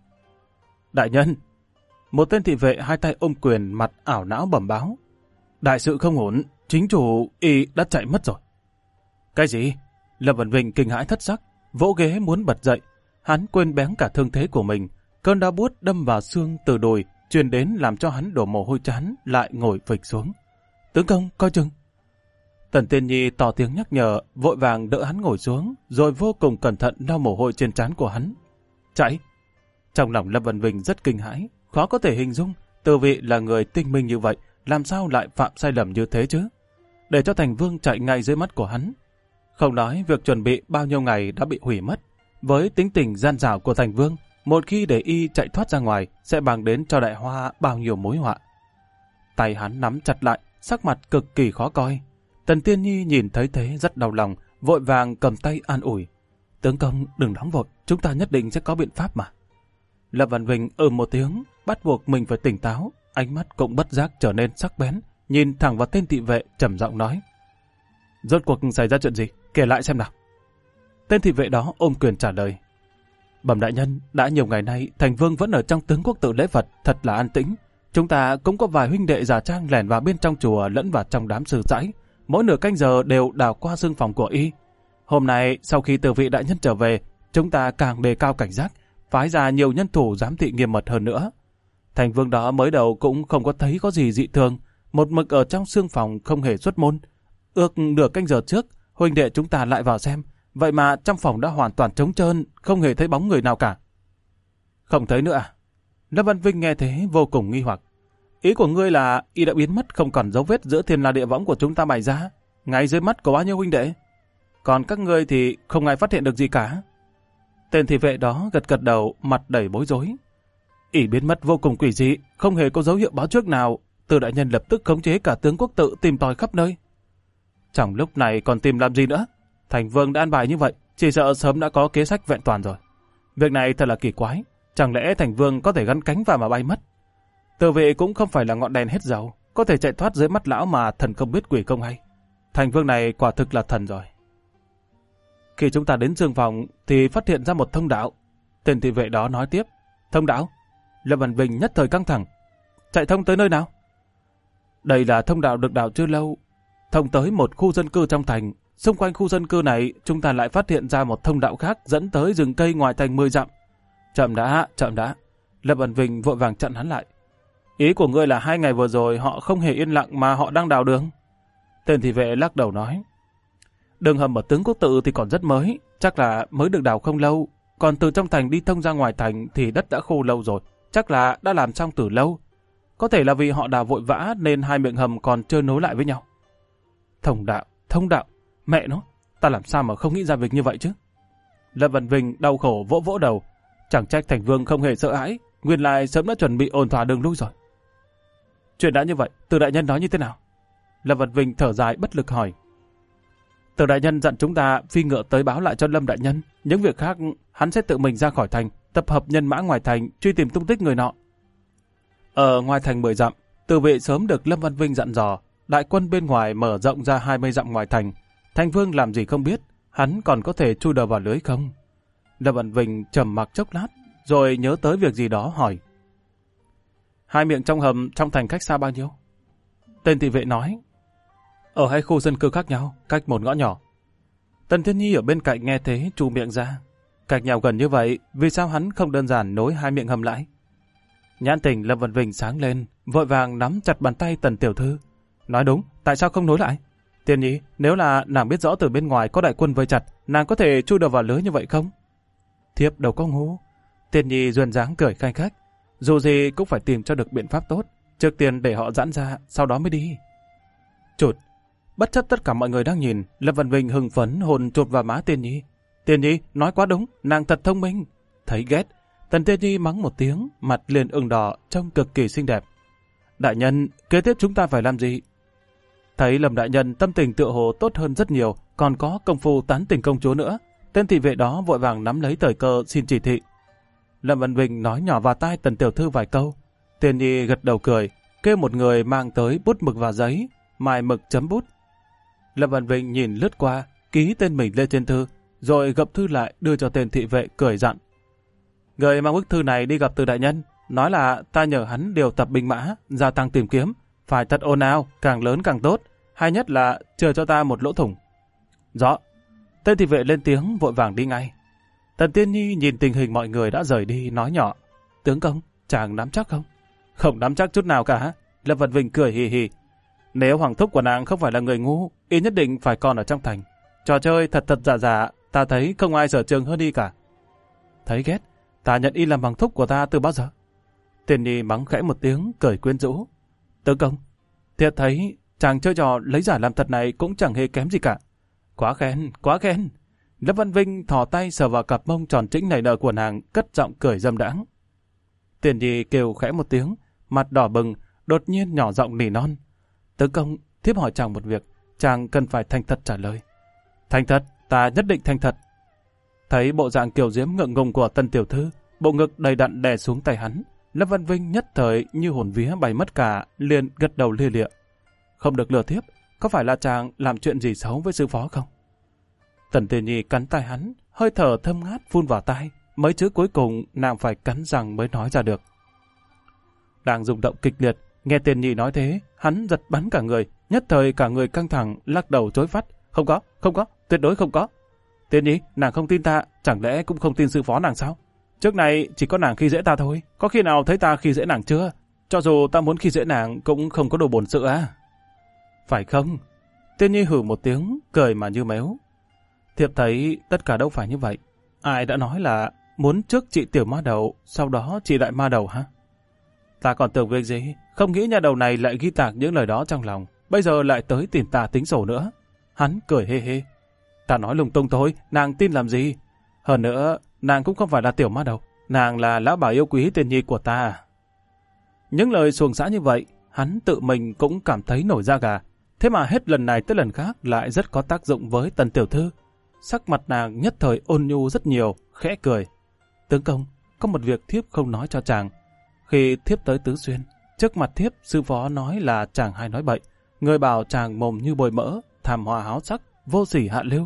Đại nhân! Một tên thị vệ hai tay ôm quyền, mặt ảo não bẩm báo. Đại sự không ổn, chính chủ y đã chạy mất rồi. Cái gì? Lâm Vân Vinh kinh hãi thất sắc, vỗ ghế muốn bật dậy. Hắn quên bén cả thương thế của mình. Cơn đau buốt đâm vào xương từ đùi, truyền đến làm cho hắn đổ mồ hôi chán, lại ngồi phịch xuống. Tướng công, coi chừng! Tần Tiên Nhi tỏ tiếng nhắc nhở, vội vàng đỡ hắn ngồi xuống, rồi vô cùng cẩn thận lau mồ hôi trên trán của hắn. Chạy! Trong lòng Lâm Vân Vinh rất kinh hãi, khó có thể hình dung Tử Vị là người tinh minh như vậy, làm sao lại phạm sai lầm như thế chứ? Để cho Thành Vương chạy ngay dưới mắt của hắn. Không nói việc chuẩn bị bao nhiêu ngày đã bị hủy mất. Với tính tình gian dảo của Thành Vương, một khi để y chạy thoát ra ngoài, sẽ mang đến cho Đại Hoa bao nhiêu mối họa. Tay hắn nắm chặt lại, sắc mặt cực kỳ khó coi. Tần Tiên Nhi nhìn thấy thế rất đau lòng, vội vàng cầm tay an ủi. Tướng công đừng nóng vội, chúng ta nhất định sẽ có biện pháp mà. Lâm Văn Vinh một tiếng, bắt buộc mình phải tỉnh táo, ánh mắt cũng bất giác trở nên sắc bén, nhìn thẳng vào tên thị vệ trầm giọng nói. Rốt cuộc xảy ra chuyện gì? Kể lại xem nào. Tên thị vệ đó ôm quyền trả lời. Bẩm đại nhân, đã nhiều ngày nay Thành Vương vẫn ở trong tướng quốc tự lễ Phật, thật là an tĩnh. Chúng ta cũng có vài huynh đệ giả trang lẻn vào bên trong chùa lẫn vào trong đám sư dãi, mỗi nửa canh giờ đều đào qua xương phòng của y. Hôm nay sau khi Tử Vị đại nhân trở về, chúng ta càng đề cao cảnh giác, phái ra nhiều nhân thủ giám thị nghiêm mật hơn nữa. Thành Vương đó mới đầu cũng không có thấy có gì dị thường, một mực ở trong xương phòng không hề xuất môn. Ước nửa canh giờ trước, huynh đệ chúng ta lại vào xem, vậy mà trong phòng đã hoàn toàn trống trơn, không hề thấy bóng người nào cả. Không thấy nữa à? Lâm Văn Vinh nghe thế vô cùng nghi hoặc. Ý của ngươi là y đã biến mất, không còn dấu vết giữa thiên la địa võng của chúng ta bày ra, ngay dưới mắt của bao nhiêu huynh đệ? Còn các ngươi thì không ai phát hiện được gì cả. Tên thị vệ đó gật gật đầu, mặt đầy bối rối. Y biến mất vô cùng quỷ dị, không hề có dấu hiệu báo trước nào. Từ đại nhân lập tức khống chế cả tướng quốc tự tìm tòi khắp nơi. Trong lúc này còn tìm làm gì nữa? Thành Vương đã an bài như vậy, chỉ sợ sớm đã có kế sách vẹn toàn rồi. Việc này thật là kỳ quái, chẳng lẽ Thành Vương có thể gắn cánh vào mà bay mất? Tử Vị cũng không phải là ngọn đèn hết dầu, có thể chạy thoát dưới mắt lão mà thần không biết quỷ không hay. Thành Vương này quả thực là thần rồi. Khi chúng ta đến dương phòng thì phát hiện ra một thông đạo. Tên thị vệ đó nói tiếp. Thông đạo? Lâm Văn Vinh nhất thời căng thẳng. Chạy thông tới nơi nào? Đây là thông đạo được đào chưa lâu, thông tới một khu dân cư trong thành. Xung quanh khu dân cư này, chúng ta lại phát hiện ra một thông đạo khác dẫn tới rừng cây ngoài thành 10 dặm. Chậm đã. Lâm Văn Vinh vội vàng chặn hắn lại. Ý của ngươi là 2 ngày vừa rồi họ không hề yên lặng mà họ đang đào đường? Tên thị vệ lắc đầu nói. Đường hầm ở tướng quốc tự thì còn rất mới, chắc là mới được đào không lâu. Còn từ trong thành đi thông ra ngoài thành thì đất đã khô lâu rồi, chắc là đã làm xong từ lâu. Có thể là vì họ đào vội vã nên hai miệng hầm còn chưa nối lại với nhau. Thông đạo, mẹ nó, ta làm sao mà không nghĩ ra việc như vậy chứ? Lâm Văn Vinh đau khổ vỗ vỗ đầu, chẳng trách Thành Vương không hề sợ hãi, nguyên lai sớm đã chuẩn bị ổn thỏa đường lui rồi. Chuyện đã như vậy, Từ đại nhân nói như thế nào? Lâm Văn Vinh thở dài bất lực hỏi. Từ đại nhân dặn chúng ta phi ngựa tới báo lại cho Lâm đại nhân. Những việc khác hắn sẽ tự mình ra khỏi thành, tập hợp nhân mã ngoài thành, truy tìm tung tích người nọ. Ở ngoài thành 10 dặm, Từ vệ sớm được Lâm Văn Vinh dặn dò. Đại quân bên ngoài mở rộng ra 20 dặm ngoài thành. Thành Vương làm gì không biết, hắn còn có thể chui đầu vào lưới không? Lâm Văn Vinh trầm mặc chốc lát, rồi nhớ tới việc gì đó hỏi. 2 miệng trong hầm trong thành cách xa bao nhiêu? Tên thị vệ nói. Ở 2 khu dân cư khác nhau, cách một ngõ nhỏ. Tần Thiên Nhi ở bên cạnh nghe thế trù miệng ra. Cách nhau gần như vậy, vì sao hắn không đơn giản nối 2 miệng hầm lại? Nhãn tình Lâm Văn Vinh sáng lên, vội vàng nắm chặt bàn tay Tần tiểu thư. Nói đúng, tại sao không nối lại? Tiên Nhi, nếu là nàng biết rõ từ bên ngoài có đại quân vây chặt, nàng có thể chui đầu vào lưới như vậy không? Thiếp đâu có ngu. Tiên Nhi duyên dáng cười khanh khách. Dù gì cũng phải tìm cho được biện pháp tốt. Trước tiên để họ giãn ra, sau đó mới đi. Chụt. Bất chấp tất cả mọi người đang nhìn, Lâm Văn Vinh hưng phấn hồn chụt vào má Tiên Nhi. Tiên Nhi, nói quá đúng, nàng thật thông minh. Thấy ghét, Tần Tiên Nhi mắng một tiếng, mặt liền ửng đỏ, trông cực kỳ xinh đẹp. Đại nhân, kế tiếp chúng ta phải làm gì? Thấy Lâm đại nhân tâm tình tựa hồ tốt hơn rất nhiều, còn có công phu tán tỉnh công chúa nữa. Tên thị vệ đó vội vàng nắm lấy thời cơ xin chỉ thị. Lâm Văn Vinh nói nhỏ vào tai Tần tiểu thư vài câu. Tiên Nhi gật đầu cười, kêu một người mang tới bút mực và giấy, mài mực chấm bút. Lâm Văn Vinh nhìn lướt qua, ký tên mình lên trên thư, rồi gập thư lại đưa cho tên thị vệ cười dặn. Người mang bức thư này đi gặp Từ đại nhân, nói là ta nhờ hắn điều tập binh mã, gia tăng tìm kiếm, phải thật ồn ào, càng lớn càng tốt, hay nhất là chừa cho ta một lỗ thủng. Rõ. Tên thị vệ lên tiếng vội vàng đi ngay. Tần Tiên Nhi nhìn tình hình mọi người đã rời đi, nói nhỏ. Tướng công, chàng nắm chắc không? Không nắm chắc chút nào cả. Lâm Văn Vinh cười hì hì. Nếu hoàng thúc của nàng không phải là người ngu, y nhất định phải còn ở trong thành. Trò chơi thật thật giả giả, ta thấy không ai sở trường hơn y cả. Thấy ghét, ta nhận y làm hoàng thúc của ta từ bao giờ? Tiên Nhi mắng khẽ một tiếng, cười quyến rũ. Tướng công, thiệt thấy chàng chơi trò lấy giả làm thật này cũng chẳng hề kém gì cả. Quá khen, quá khen. Lâm Văn Vinh thò tay sờ vào cặp mông tròn trĩnh nảy nở của nàng, cất giọng cười dâm đãng. Tiền Nhi kêu khẽ một tiếng, mặt đỏ bừng, đột nhiên nhỏ giọng nỉ non. Tướng công, thiếp hỏi chàng một việc, chàng cần phải thành thật trả lời. Thành thật, ta nhất định thành thật. Thấy bộ dạng kiều diễm ngượng ngùng của Tần tiểu thư, bộ ngực đầy đặn đè xuống tay hắn, Lâm Văn Vinh nhất thời như hồn vía bay mất cả, liền gật đầu lia lịa. Không được lừa thiếp, có phải là chàng làm chuyện gì xấu với sư phó không? Tần Tiên Nhi cắn tay hắn, hơi thở thơm ngát phun vào tai, mấy chữ cuối cùng nàng phải cắn răng mới nói ra được. Đang rung động kịch liệt, nghe Tiên Nhi nói thế, hắn giật bắn cả người, nhất thời cả người căng thẳng, lắc đầu chối vắt. Không có, tuyệt đối không có. Tiên Nhi, nàng không tin ta, chẳng lẽ cũng không tin sư phó nàng sao? Trước này chỉ có nàng khi dễ ta thôi, có khi nào thấy ta khi dễ nàng chưa? Cho dù ta muốn khi dễ nàng cũng không có đồ bổn sự à? Phải không? Tiên Nhi hử một tiếng, cười mà như méo. Thiệp thấy tất cả đâu phải như vậy. Ai đã nói là muốn trước trị tiểu ma đầu, sau đó trị đại ma đầu hả? Ta còn tưởng việc gì, không nghĩ nhà đầu này lại ghi tạc những lời đó trong lòng, bây giờ lại tới tìm ta tính sổ nữa. Hắn cười hê hê. Ta nói lung tung thôi, nàng tin làm gì? Hơn nữa, nàng cũng không phải là tiểu ma đầu, nàng là lão bà yêu quý Tiên Nhi của ta. Những lời xuồng xã như vậy, hắn tự mình cũng cảm thấy nổi da gà. Thế mà hết lần này tới lần khác lại rất có tác dụng với Tần tiểu thư. Sắc mặt nàng nhất thời ôn nhu rất nhiều, khẽ cười. Tướng công, có một việc thiếp không nói cho chàng. Khi thiếp tới Tứ Xuyên, trước mặt thiếp sư phó nói là chàng hay nói bậy. Người bảo chàng mồm như bồi mỡ, thàm hòa háo sắc, vô sỉ hạ lưu.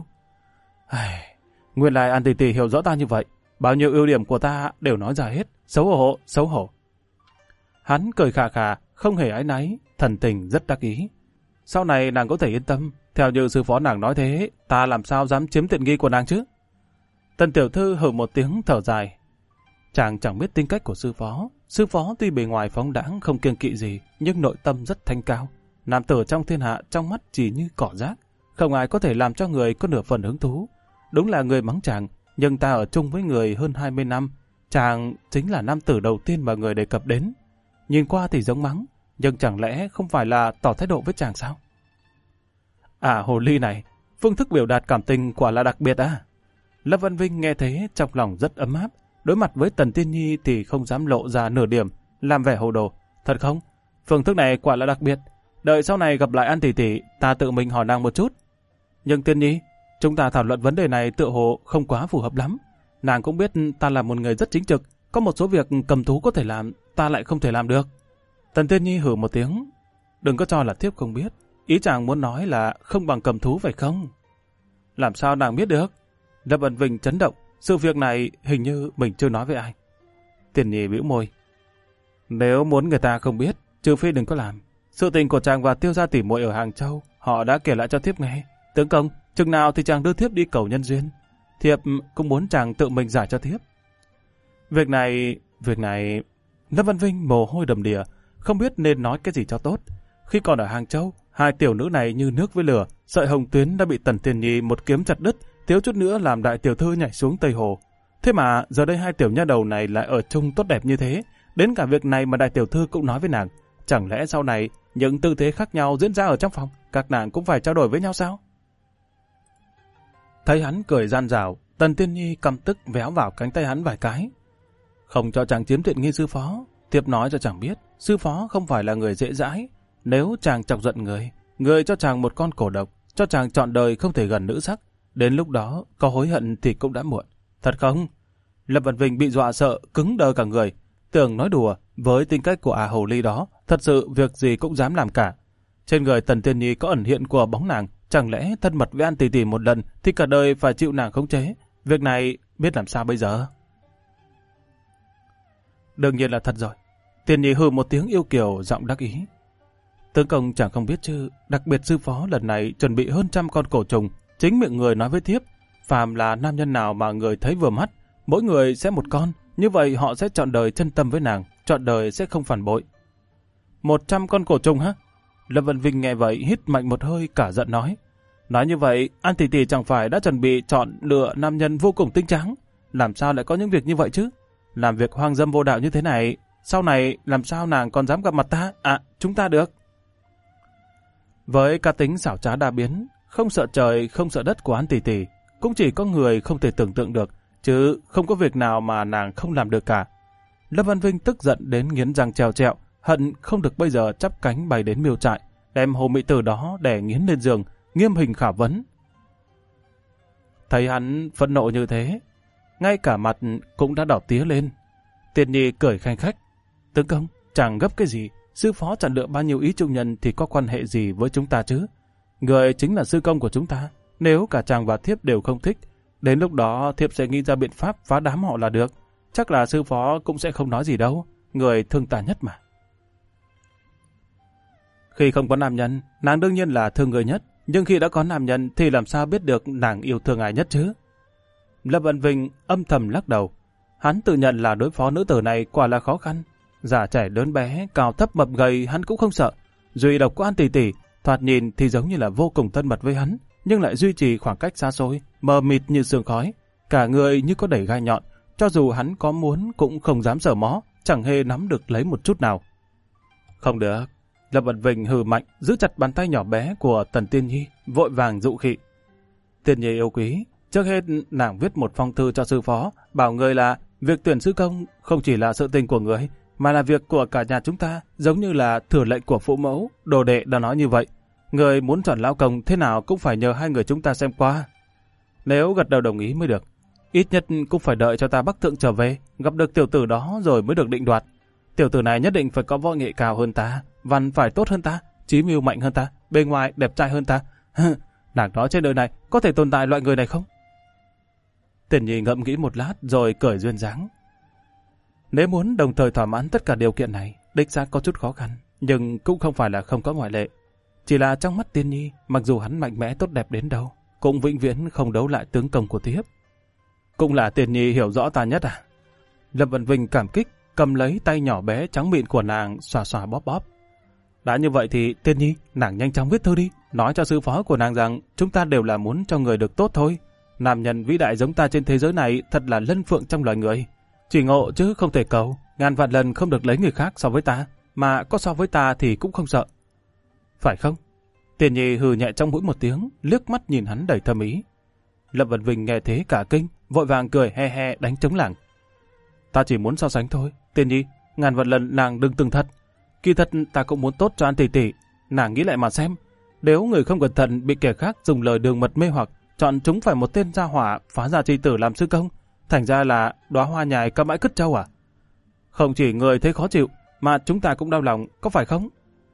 Nguyên lai An Tỷ Tỷ hiểu rõ ta như vậy. Bao nhiêu ưu điểm của ta đều nói ra hết. Xấu hổ. Hắn cười khà khà, không hề áy náy, thần tình rất đắc ý. Sau này nàng có thể yên tâm, theo như sư phó nàng nói thế, ta làm sao dám chiếm tiện nghi của nàng chứ? Tần tiểu thư hừ một tiếng thở dài. Chàng chẳng biết tính cách của sư phó. Sư phó tuy bề ngoài phóng đãng không kiêng kỵ gì, nhưng nội tâm rất thanh cao. Nam tử trong thiên hạ trong mắt chỉ như cỏ rác, không ai có thể làm cho người có nửa phần hứng thú. Đúng là người mắng chàng, nhưng ta ở chung với người hơn 20 năm, chàng chính là nam tử đầu tiên mà người đề cập đến. Nhìn qua thì giống mắng, nhưng chẳng lẽ không phải là tỏ thái độ với chàng sao? À hồ ly này, phương thức biểu đạt cảm tình quả là đặc biệt à? Lâm Văn Vinh nghe thế trong lòng rất ấm áp, đối mặt với Tần Tiên Nhi thì không dám lộ ra nửa điểm, làm vẻ hồ đồ. Thật không? Phương thức này quả là đặc biệt. Đợi sau này gặp lại An tỷ tỷ, ta tự mình hỏi nàng một chút. Nhưng Tiên Nhi, chúng ta thảo luận vấn đề này tựa hồ không quá phù hợp lắm. Nàng cũng biết ta là một người rất chính trực, có một số việc cầm thú có thể làm, ta lại không thể làm được. Tần Tiên Nhi hử một tiếng. Đừng có cho là thiếp không biết. Ý chàng muốn nói là không bằng cầm thú phải không? Làm sao nàng biết được? Lâm Vân Vinh chấn động. Sự việc này hình như mình chưa nói với ai. Tiên Nhi bĩu môi. Nếu muốn người ta không biết, trừ phi đừng có làm. Sự tình của chàng và Tiêu gia tỷ muội ở Hàng Châu, họ đã kể lại cho thiếp nghe. Tướng công, chừng nào thì chàng đưa thiếp đi cầu nhân duyên. Thiếp cũng muốn chàng tự mình giải cho thiếp. Việc này... Lâm Văn Vinh mồ hôi đầm đìa, không biết nên nói cái gì cho tốt. Khi còn ở Hàng Châu, hai tiểu nữ này như nước với lửa, sợi hồng tuyến đã bị Tần Tiên Nhi một kiếm chặt đứt, thiếu chút nữa làm đại tiểu thư nhảy xuống Tây Hồ. Thế mà giờ đây hai tiểu nha đầu này lại ở chung tốt đẹp như thế, đến cả việc này mà đại tiểu thư cũng nói với nàng. Chẳng lẽ sau này những tư thế khác nhau diễn ra ở trong phòng, các nàng cũng phải trao đổi với nhau sao? Thấy hắn cười gian rào, Tần Tiên Nhi căm tức véo vào cánh tay hắn vài cái. Không cho chàng chiếm tiện nghi sư phó, thiếp nói cho chàng biết, sư phó không phải là người dễ dãi. Nếu chàng chọc giận người cho chàng một con cổ độc, cho chàng trọn đời không thể gần nữ sắc. Đến lúc đó, có hối hận thì cũng đã muộn. Thật không? Lâm Văn Vinh bị dọa sợ, cứng đờ cả người. Tưởng nói đùa, với tính cách của hồ ly đó, thật sự việc gì cũng dám làm cả. Trên người Tần Tiên Nhi có ẩn hiện của bóng nàng, chẳng lẽ thân mật với An tỷ tỷ một lần thì cả đời phải chịu nàng khống chế. Việc này biết làm sao bây giờ? Đương nhiên là thật rồi. Tiên Nhi hừ một tiếng yêu kiều, giọng đắc ý. Tướng công chẳng không biết chứ, đặc biệt sư phó lần này chuẩn bị hơn 100 con cổ trùng, chính miệng người nói với thiếp, phàm là nam nhân nào mà người thấy vừa mắt, mỗi người sẽ một con, như vậy họ sẽ trọn đời chân tâm với nàng, trọn đời sẽ không phản bội. 100 con cổ trùng hả? Lâm Vân Vinh nghe vậy hít mạnh một hơi, cả giận nói. Nói như vậy, An tỷ tỷ chẳng phải đã chuẩn bị chọn lựa nam nhân vô cùng tinh tráng, làm sao lại có những việc như vậy chứ? Làm việc hoang dâm vô đạo như thế này, sau này làm sao nàng còn dám gặp mặt ta? Chúng ta được. Với cá tính xảo trá đa biến, không sợ trời, không sợ đất của An tỷ tỷ, cũng chỉ có người không thể tưởng tượng được, chứ không có việc nào mà nàng không làm được cả. Lâm Văn Vinh tức giận đến nghiến răng trèo trẹo, hận không được bây giờ chắp cánh bay đến miêu trại, đem hồ mỹ tử đó đè nghiến lên giường, nghiêm hình khảo vấn. Thấy hắn phẫn nộ như thế, ngay cả mặt cũng đã đỏ tía lên. Tiên Nhi cười khanh khách. Tướng công, chẳng gấp cái gì, sư phó chọn lựa bao nhiêu ý trung nhân thì có quan hệ gì với chúng ta chứ? Người chính là sư công của chúng ta, nếu cả chàng và thiếp đều không thích, đến lúc đó thiếp sẽ nghĩ ra biện pháp phá đám họ là được. Chắc là sư phó cũng sẽ không nói gì đâu, người thương ta nhất mà. Khi không có nam nhân, nàng đương nhiên là thương người nhất, nhưng khi đã có nam nhân thì làm sao biết được nàng yêu thương ai nhất chứ? Lâm Văn Vinh âm thầm lắc đầu. Hắn tự nhận là đối phó nữ tử này quả là khó khăn. Già trẻ lớn bé, cao thấp mập gầy hắn cũng không sợ. Duy độc của An tỷ tỷ, thoạt nhìn thì giống như là vô cùng thân mật với hắn, nhưng lại duy trì khoảng cách xa xôi, mờ mịt như sương khói. Cả người như có đẩy gai nhọn, cho dù hắn có muốn cũng không dám sờ mó, chẳng hề nắm được lấy một chút nào. Không được. Lâm Văn Vinh hừ mạnh, giữ chặt bàn tay nhỏ bé của Tần Tiên Nhi, vội vàng dụ khị. Tiên Nhi yêu quý, trước hết nàng viết một phong thư cho sư phó, bảo người là việc tuyển sư công không chỉ là sự tình của người, mà là việc của cả nhà chúng ta, giống như là thừa lệnh của phụ mẫu, đồ đệ đã nói như vậy. Người muốn chọn lão công thế nào cũng phải nhờ hai người chúng ta xem qua. Nếu gật đầu đồng ý mới được, ít nhất cũng phải đợi cho ta Bắc Thượng trở về, gặp được tiểu tử đó rồi mới được định đoạt. Tiểu tử này nhất định phải có võ nghệ cao hơn ta, văn phải tốt hơn ta, trí mưu mạnh hơn ta, bề ngoài đẹp trai hơn ta. Nàng nói trên đời này có thể tồn tại loại người này không? Tiền Nhi ngẫm nghĩ một lát rồi cười duyên dáng. Nếu muốn đồng thời thỏa mãn tất cả điều kiện này, đích xác có chút khó khăn, nhưng cũng không phải là không có ngoại lệ. Chỉ là trong mắt Tiên Nhi, mặc dù hắn mạnh mẽ tốt đẹp đến đâu, cũng vĩnh viễn không đấu lại tướng công của thiếp. Cũng là Tiên Nhi hiểu rõ ta nhất à? Lâm Văn Vinh cảm kích, cầm lấy tay nhỏ bé trắng mịn của nàng, xòa xòa bóp bóp. Đã như vậy thì Tiên Nhi, nàng nhanh chóng viết thư đi, nói cho sư phó của nàng rằng chúng ta đều là muốn cho người được tốt thôi. Nam nhân vĩ đại giống ta trên thế giới này thật là lân phượng trong loài người. Chỉ ngộ chứ không thể cầu, ngàn vạn lần không được lấy người khác so với ta, mà có so với ta thì cũng không sợ. Phải không? Tiên Nhi hừ nhẹ trong mũi một tiếng, liếc mắt nhìn hắn đầy thâm ý. Lâm Văn Vinh nghe thế cả kinh, vội vàng cười he he đánh trống lảng. Ta chỉ muốn so sánh thôi, Tiên Nhi, ngàn vạn lần nàng đừng từng thật. Kỳ thật ta cũng muốn tốt cho An tỷ tỷ. Nàng nghĩ lại mà xem, nếu người không cẩn thận bị kẻ khác dùng lời đường mật mê hoặc, chọn chúng phải một tên gia hỏa phá gia chi tử làm sư công, thành ra là đóa hoa nhài cắm bãi cứt trâu à? Không chỉ người thấy khó chịu, mà chúng ta cũng đau lòng, có phải không?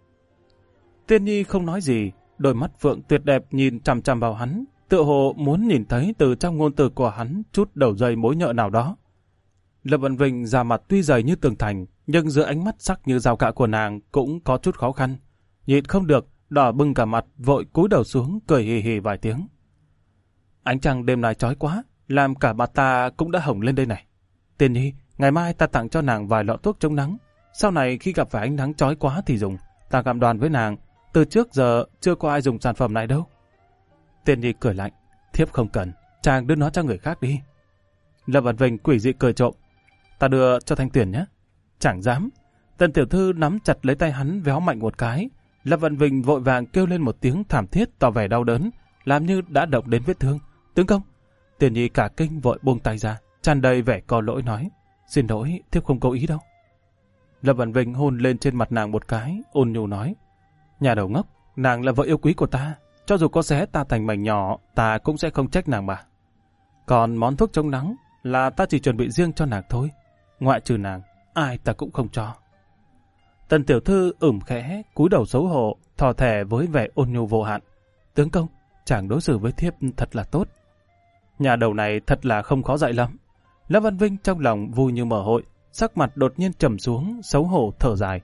Tiên Nhi không nói gì, đôi mắt phượng tuyệt đẹp nhìn chằm chằm vào hắn, tựa hồ muốn nhìn thấy từ trong ngôn từ của hắn chút đầu dây mối nhợ nào đó. Lâm Vân Vinh da mặt tuy dày như tường thành, nhưng giữa ánh mắt sắc như dao cạ của nàng cũng có chút khó khăn. Nhịn không được, đỏ bừng cả mặt, vội cúi đầu xuống cười hì hì vài tiếng. Ánh trăng đêm nay chói quá, làm cả mặt ta cũng đã hồng lên đây này. Tiên Nhi, ngày mai ta tặng cho nàng vài lọ thuốc chống nắng. Sau này khi gặp phải ánh nắng chói quá thì dùng. Ta cam đoan với nàng, từ trước giờ chưa có ai dùng sản phẩm này đâu. Tiên Nhi cười lạnh, thiếp không cần, chàng đưa nó cho người khác đi. Lâm Văn Vinh quỷ dị cười trộm, ta đưa cho Thanh Tuyền nhé. Chẳng dám. Tần tiểu thư nắm chặt lấy tay hắn véo mạnh một cái. Lâm Văn Vinh vội vàng kêu lên một tiếng thảm thiết tỏ vẻ đau đớn, làm như đã động đến vết thương. Tướng công. Tiên Nhi cả kinh vội buông tay ra, tràn đầy vẻ có lỗi nói, xin lỗi, thiếp không cố ý đâu. Lâm Văn Vinh hôn lên trên mặt nàng một cái, ôn nhu nói, nhà đầu ngốc, nàng là vợ yêu quý của ta, cho dù có xé ta thành mảnh nhỏ, ta cũng sẽ không trách nàng mà. Còn món thuốc chống nắng là ta chỉ chuẩn bị riêng cho nàng thôi, ngoại trừ nàng, ai ta cũng không cho. Tần tiểu thư khẽ, cúi đầu xấu hổ, thò thẻ với vẻ ôn nhu vô hạn. Tướng công, chàng đối xử với thiếp thật là tốt. Nhà đầu này thật là không khó dạy lắm. Lâm Văn Vinh trong lòng vui như mở hội, sắc mặt đột nhiên trầm xuống, xấu hổ thở dài.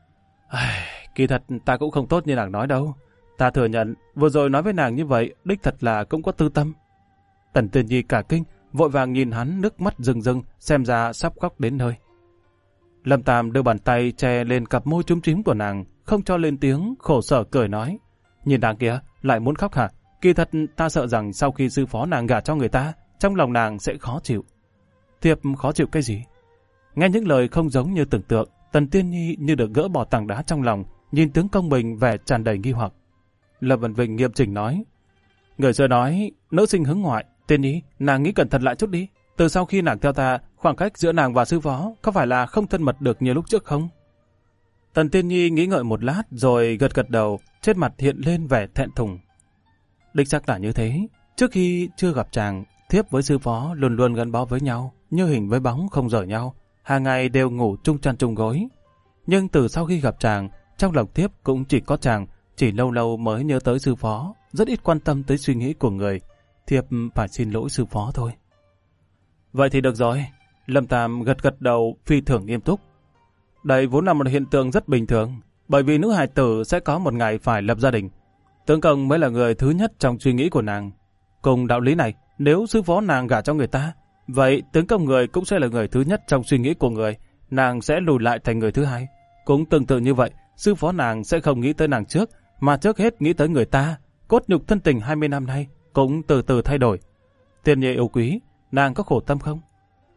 Kỳ thật ta cũng không tốt như nàng nói đâu. Ta thừa nhận, vừa rồi nói với nàng như vậy, đích thật là cũng có tư tâm. Tần Tiên Nhi cả kinh, vội vàng nhìn hắn nước mắt rưng rưng, xem ra sắp khóc đến nơi. Lâm Tam đưa bàn tay che lên cặp môi chúm chím của nàng, không cho lên tiếng, khổ sở cười nói. Nhìn nàng kìa, lại muốn khóc hả? Kỳ thật ta sợ rằng sau khi sư phó nàng gả cho người ta, trong lòng nàng sẽ khó chịu. Thiệp khó chịu cái gì? Nghe những lời không giống như tưởng tượng, Tần Tiên Nhi như được gỡ bỏ tảng đá trong lòng, nhìn tướng công mình vẻ tràn đầy nghi hoặc. Lâm Văn Vinh nghiêm chỉnh nói, người xưa nói, nữ sinh hướng ngoại, Tiên Nhi, nàng nghĩ cẩn thận lại chút đi. Từ sau khi nàng theo ta, khoảng cách giữa nàng và sư phó có phải là không thân mật được như lúc trước không? Tần Tiên Nhi nghĩ ngợi một lát rồi gật gật đầu, trên mặt hiện lên vẻ thẹn thùng. Đích xác là như thế, trước khi chưa gặp chàng, thiếp với sư phó luôn luôn gắn bó với nhau, như hình với bóng không rời nhau, hàng ngày đều ngủ chung chăn chung gối. Nhưng từ sau khi gặp chàng, trong lòng thiếp cũng chỉ có chàng, chỉ lâu lâu mới nhớ tới sư phó, rất ít quan tâm tới suy nghĩ của người. Thiếp phải xin lỗi sư phó thôi. Vậy thì được rồi. Lâm Tam gật gật đầu phi thường nghiêm túc. Đây vốn là một hiện tượng rất bình thường, bởi vì nữ hài tử sẽ có một ngày phải lập gia đình. Tướng công mới là người thứ nhất trong suy nghĩ của nàng. Cùng đạo lý này, nếu sư phó nàng gả cho người ta, vậy tướng công người cũng sẽ là người thứ nhất trong suy nghĩ của người, nàng sẽ lùi lại thành người thứ hai. Cũng tương tự như vậy, sư phó nàng sẽ không nghĩ tới nàng trước, mà trước hết nghĩ tới người ta. Cốt nhục thân tình 20 năm nay cũng từ từ thay đổi. Tiên Nhi yêu quý, nàng có khổ tâm không?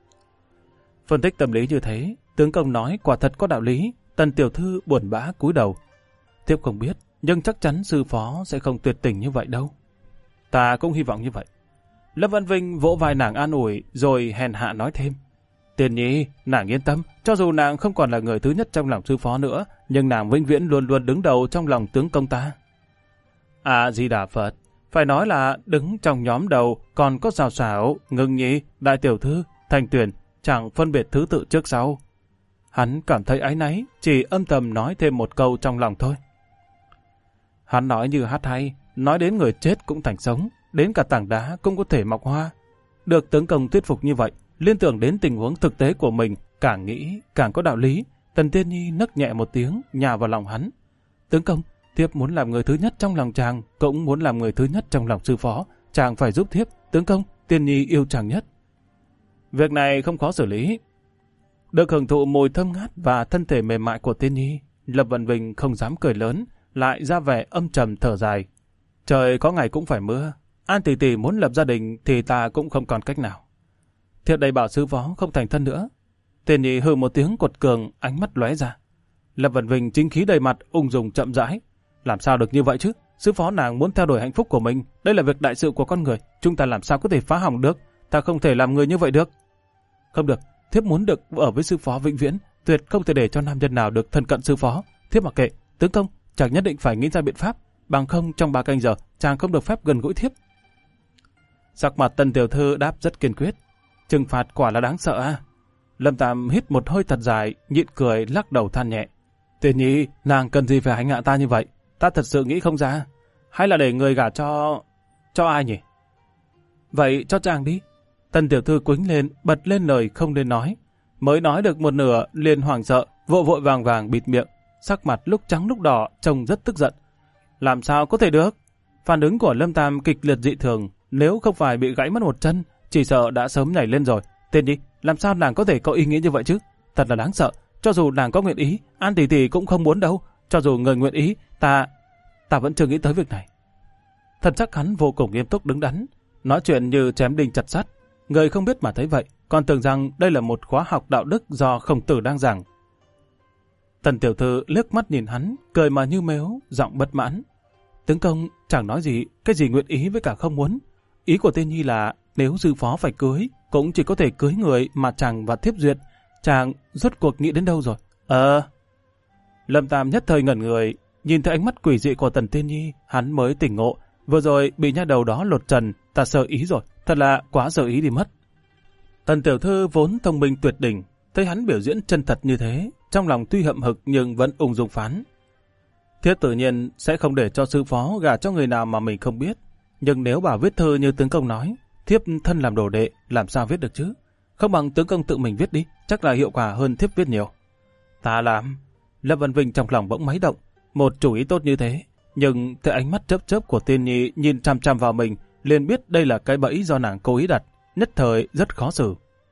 Phân tích tâm lý như thế, tướng công nói quả thật có đạo lý. Tần tiểu thư buồn bã cúi đầu. Thiếp không biết, nhưng chắc chắn sư phó sẽ không tuyệt tình như vậy đâu. Ta cũng hy vọng như vậy. Lâm Văn Vinh vỗ vai nàng an ủi, rồi hèn hạ nói thêm. Tiên Nhi, nàng yên tâm, cho dù nàng không còn là người thứ nhất trong lòng sư phó nữa, nhưng nàng vĩnh viễn luôn luôn đứng đầu trong lòng tướng công ta. A Di Đà Phật, phải nói là đứng trong nhóm đầu còn có Sào Sảo, Ngưng Nhi, Đại Tiểu Thư, Thanh Tuyền, chẳng phân biệt thứ tự trước sau. Hắn cảm thấy áy náy, chỉ âm thầm nói thêm một câu trong lòng thôi. Hắn nói như hát hay, nói đến người chết cũng thành sống, đến cả tảng đá cũng có thể mọc hoa. Được tướng công thuyết phục như vậy, liên tưởng đến tình huống thực tế của mình, càng nghĩ càng có đạo lý. Tần Tiên Nhi nấc nhẹ một tiếng, nhào vào lòng hắn. Tướng công, thiếp muốn làm người thứ nhất trong lòng chàng, cũng muốn làm người thứ nhất trong lòng sư phó. Chàng phải giúp thiếp, tướng công, Tiên Nhi yêu chàng nhất. Việc này không khó xử lý. Được hưởng thụ mùi thơm ngát và thân thể mềm mại của Tiên Nhi, Lâm Văn Vinh không dám cười lớn, lại ra vẻ âm trầm thở dài. Trời có ngày cũng phải mưa, An tỷ tỷ muốn lập gia đình thì ta cũng không còn cách nào. Thiệt đầy bảo sư phó không thành thân nữa. Tiên Nhi hừ một tiếng quật cường, ánh mắt lóe ra. Lâm Văn Vinh chính khí đầy mặt, ung dung chậm rãi. Làm sao được như vậy chứ? Sư phó nàng muốn theo đuổi hạnh phúc của mình, đây là việc đại sự của con người, chúng ta làm sao có thể phá hỏng được? Ta không thể làm người như vậy được. Không được, thiếp muốn được ở với sư phó vĩnh viễn, tuyệt không thể để cho nam nhân nào được thân cận sư phó. Thiếp mặc kệ, tướng công, chàng nhất định phải nghĩ ra biện pháp, bằng không trong 3 canh giờ chàng không được phép gần gũi thiếp. Sắc mặt Tần tiểu thư đáp rất kiên quyết. Trừng phạt quả là đáng sợ à? Lâm Tam hít một hơi thật dài, nhịn cười lắc đầu than nhẹ. Tiên nhi, nàng cần gì phải hành hạ ta như vậy? Ta thật sự nghĩ không ra. Hay là để người gả cho ai nhỉ? Vậy cho chàng đi. Tần tiểu thư quĩnh lên, bật lên lời không nên nói. Mới nói được một nửa, liền hoảng sợ, vội vội vàng vàng bịt miệng. Sắc mặt lúc trắng lúc đỏ, trông rất tức giận. Làm sao có thể được? Phản ứng của Lâm Tam kịch liệt dị thường. Nếu không phải bị gãy mất một chân, chỉ sợ đã sớm nhảy lên rồi. Tiên nhi, làm sao nàng có thể có ý nghĩ như vậy chứ? Thật là đáng sợ. Cho dù nàng có nguyện ý, An tỷ tỷ cũng không muốn đâu. Cho dù người nguyện ý, ta vẫn chưa nghĩ tới việc này. Thần sắc hắn vô cùng nghiêm túc đứng đắn, nói chuyện như chém đinh chặt sắt. Người không biết mà thấy vậy, còn tưởng rằng đây là một khóa học đạo đức do Khổng Tử đang giảng. Tần tiểu thư liếc mắt nhìn hắn, cười mà như mếu, giọng bất mãn. Tướng công chẳng nói gì, cái gì nguyện ý với cả không muốn. Ý của Tiên nhi là nếu sư phó phải cưới, cũng chỉ có thể cưới người mà chàng và thiếp duyệt. Chàng rốt cuộc nghĩ đến đâu rồi? Lâm Tam nhất thời ngẩn người, nhìn thấy ánh mắt quỷ dị của Tần Tiên nhi, hắn mới tỉnh ngộ. Vừa rồi bị nha đầu đó lột trần, ta sợ ý rồi, thật là quá sợ ý đi mất. Tần tiểu thư vốn thông minh tuyệt đỉnh, thấy hắn biểu diễn chân thật như thế, trong lòng tuy hậm hực nhưng vẫn ung dung phán. Thiếp tự nhiên sẽ không để cho sư phó gả cho người nào mà mình không biết. Nhưng nếu bảo viết thư như tướng công nói, thiếp thân làm đồ đệ, làm sao viết được chứ? Không bằng tướng công tự mình viết đi, chắc là hiệu quả hơn thiếp viết nhiều. Ta làm. Lâm Văn Vinh trong lòng bỗng máy động, một chủ ý tốt như thế. Nhưng thấy ánh mắt chớp chớp của Tiên nhi nhìn chăm chăm vào mình, liền biết đây là cái bẫy do nàng cố ý đặt, nhất thời rất khó xử.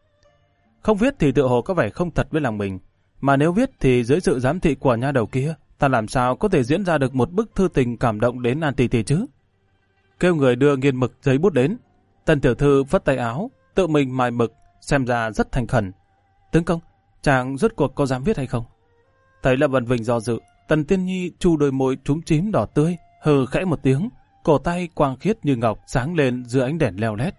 Không viết thì tựa hồ có vẻ không thật với lòng mình, mà nếu viết thì dưới sự giám thị của nha đầu kia, ta làm sao có thể diễn ra được một bức thư tình cảm động đến An tỷ tỷ chứ? Kêu người đưa nghiên mực giấy bút đến. Tần tiểu thư phất tay áo, tự mình mài mực, xem ra rất thành khẩn. Tướng công, chàng rốt cuộc có dám viết hay không? Thấy là Vân Vinh do dự, Tần Tiên nhi chu đôi môi trúng chím đỏ tươi, hừ khẽ một tiếng, cổ tay quang khiết như ngọc sáng lên dưới ánh đèn leo lét.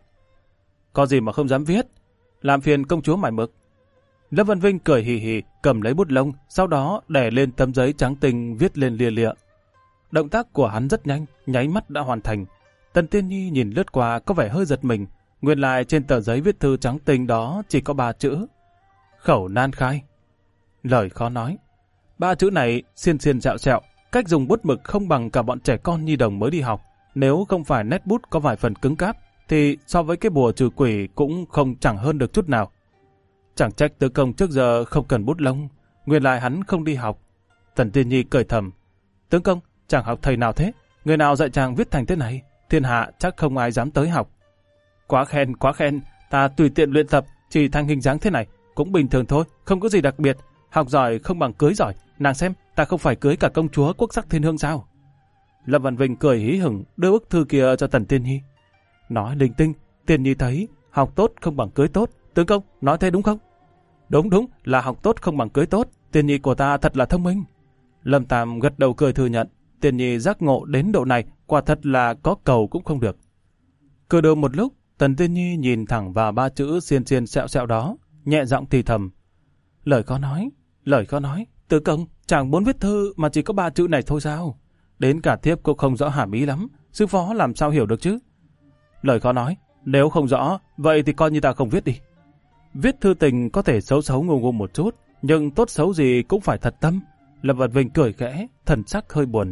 Có gì mà không dám viết? Làm phiền công chúa mài mực. Lâm Văn Vinh cười hì hì, cầm lấy bút lông, sau đó đè lên tấm giấy trắng tinh viết lên lia lịa. Động tác của hắn rất nhanh, nháy mắt đã hoàn thành. Tần Tiên nhi nhìn lướt qua có vẻ hơi giật mình. Nguyên lại trên tờ giấy viết thư trắng tinh đó chỉ có 3 chữ: Khẩu nan khai. Lời khó nói. 3 chữ này xiên xiên sẹo sẹo, cách dùng bút mực không bằng cả bọn trẻ con nhi đồng mới đi học. Nếu không phải nét bút có vài phần cứng cáp, thì so với cái bùa trừ quỷ cũng không chẳng hơn được chút nào. Chẳng trách Tứ Công trước giờ không cần bút lông, nguyên lại hắn không đi học. Tần Tiên nhi cười thầm: Tướng công, chàng học thầy nào thế? Người nào dạy chàng viết thành thế này? Thiên hạ chắc không ai dám tới học. Quá khen, ta tùy tiện luyện tập, chỉ thành hình dáng thế này, cũng bình thường thôi, không có gì đặc biệt. Học giỏi không bằng cưới giỏi, nàng xem, ta không phải cưới cả công chúa quốc sắc thiên hương sao? Lâm Văn Vinh cười hí hửng đưa bức thư kia cho Tần Tiên nhi. Nói linh tinh, Tiên nhi thấy học tốt không bằng cưới tốt. Tướng công, nói thế đúng không? Đúng, là học tốt không bằng cưới tốt. Tiên nhi của ta thật là thông minh. Lâm Tam gật đầu cười thừa nhận. Tiên nhi giác ngộ đến độ này, quả thật là có cầu cũng không được. Cười đầu một lúc, Tần Tiên nhi nhìn thẳng vào 3 chữ xiên xiên sẹo sẹo đó, nhẹ giọng thì thầm: Lời khó nói, Tứ Công, chàng muốn viết thư mà chỉ có 3 chữ này thôi sao? Đến cả thiếp cũng không rõ hàm ý lắm, sư phó làm sao hiểu được chứ? Lời khó nói, nếu không rõ, vậy thì coi như ta không viết đi. Viết thư tình có thể xấu xấu ngu ngu một chút, nhưng tốt xấu gì cũng phải thật tâm. Lâm Văn Vinh cười khẽ, thần sắc hơi buồn.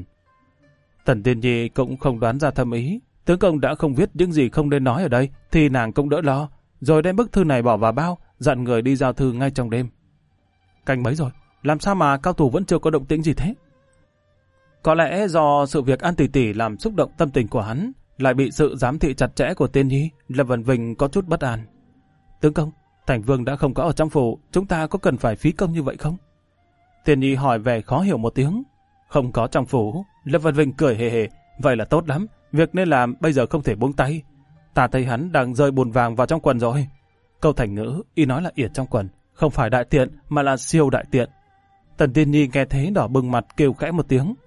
Tần Tiên nhi cũng không đoán ra thâm ý. Tướng công đã không viết những gì không nên nói ở đây, thì nàng cũng đỡ lo, rồi đem bức thư này bỏ vào bao, dặn người đi giao thư ngay trong đêm. Canh mấy rồi, làm sao mà cao thủ vẫn chưa có động tĩnh gì thế? Có lẽ do sự việc An tỷ tỷ làm xúc động tâm tình của hắn, lại bị sự giám thị chặt chẽ của Tiên nhi, Lâm Văn Vinh có chút bất an. Tướng công, Thành Vương đã không có ở trong phủ, chúng ta có cần phải phí công như vậy không? Tiên nhi hỏi vẻ khó hiểu một tiếng. Không có trong phủ. Lâm Văn Vinh cười hề hề. Vậy là tốt lắm, việc nên làm bây giờ không thể buông tay. Ta thấy hắn đang rơi bùn vàng vào trong quần rồi. Câu thành ngữ y nói là yển trong quần, không phải đại tiện mà là siêu đại tiện. Tần Tiên nhi nghe thế đỏ bừng mặt kêu khẽ một tiếng.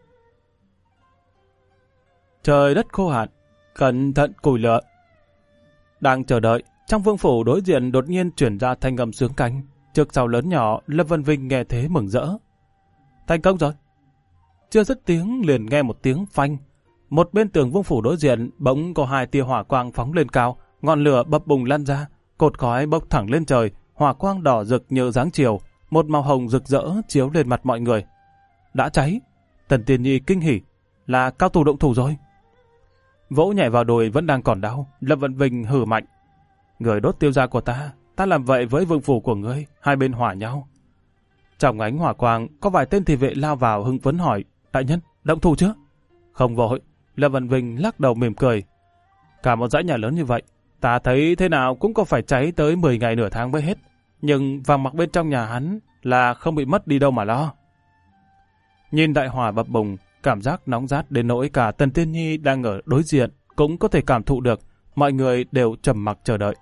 Trời đất khô hạn, cẩn thận củi lửa. Đang chờ đợi, trong vương phủ đối diện đột nhiên chuyển ra thanh âm sướng canh. Trước sau lớn nhỏ, Lâm Văn Vinh nghe thế mừng rỡ. Thành công rồi. chưa dứt tiếng liền nghe một tiếng phanh. Một bên tường vương phủ đối diện bỗng có 2 tia hỏa quang phóng lên cao, ngọn lửa bập bùng lan ra, cột khói bốc thẳng lên trời, hỏa quang đỏ rực như dáng chiều, một màu hồng rực rỡ chiếu lên mặt mọi người. Đã cháy. Tần Tiên Nhi kinh hỉ, là cao thủ động thủ rồi. Vỗ nhẹ vào đùi vẫn đang còn đau, Lâm Vận Vinh hừ mạnh. Người đốt tiêu gia của ta làm vậy với vương phủ của ngươi, hai bên hỏa nhau. Trong ánh hỏa quang, có vài tên thị vệ lao vào hưng phấn hỏi, đại nhân, động thủ chưa? Không vội, Lâm Vận Vinh lắc đầu mỉm cười. Cả một dãy nhà lớn như vậy, ta thấy thế nào cũng có phải cháy tới 10 ngày nửa tháng mới hết. Nhưng vàng mặc bên trong nhà hắn là không bị mất đi đâu mà lo. Nhìn đại hỏa bập bùng, cảm giác nóng rát đến nỗi cả Tần Tiên Nhi đang ở đối diện cũng có thể cảm thụ được, mọi người đều trầm mặc chờ đợi.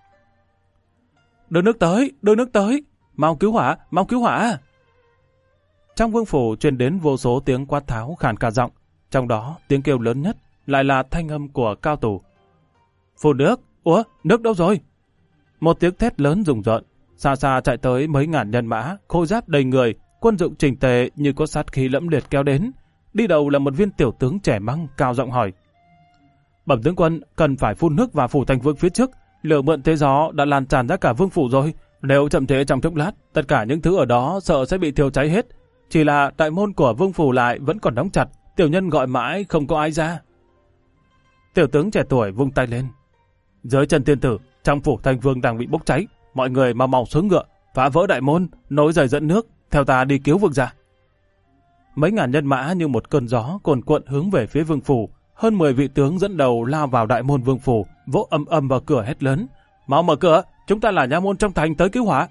Đưa nước tới, mau cứu hỏa. Trong vương phủ truyền đến vô số tiếng quát tháo khàn cả giọng, trong đó tiếng kêu lớn nhất lại là thanh âm của cao thủ. Phun nước, nước đâu rồi? Một tiếng thét lớn rùng rợn, xa xa chạy tới mấy ngàn nhân mã, khôi giáp đầy người, quân dụng chỉnh tề như có sát khí lẫm liệt kéo đến. Đi đầu là một viên tiểu tướng trẻ măng cao giọng hỏi. Bẩm tướng quân, cần phải phun nước vào phủ thành vương phía trước, lửa mượn thế gió đã lan tràn ra cả vương phủ rồi. Nếu chậm trễ trong chốc lát, tất cả những thứ ở đó sợ sẽ bị thiêu cháy hết. Chỉ là đại môn của vương phủ lại vẫn còn đóng chặt, tiểu nhân gọi mãi không có ai ra. Tiểu tướng trẻ tuổi vung tay lên. Dưới chân tiên tử, trong phủ thành vương đang bị bốc cháy, mọi người mau xuống ngựa, phá vỡ đại môn, nối dây dẫn nước, theo ta đi cứu vương gia. Mấy ngàn nhân mã như một cơn gió cuồn cuộn hướng về phía vương phủ, hơn 10 vị tướng dẫn đầu lao vào đại môn vương phủ, vỗ ầm ầm vào cửa hét lớn: "Mau mở cửa, chúng ta là nha môn trong thành tới cứu hỏa."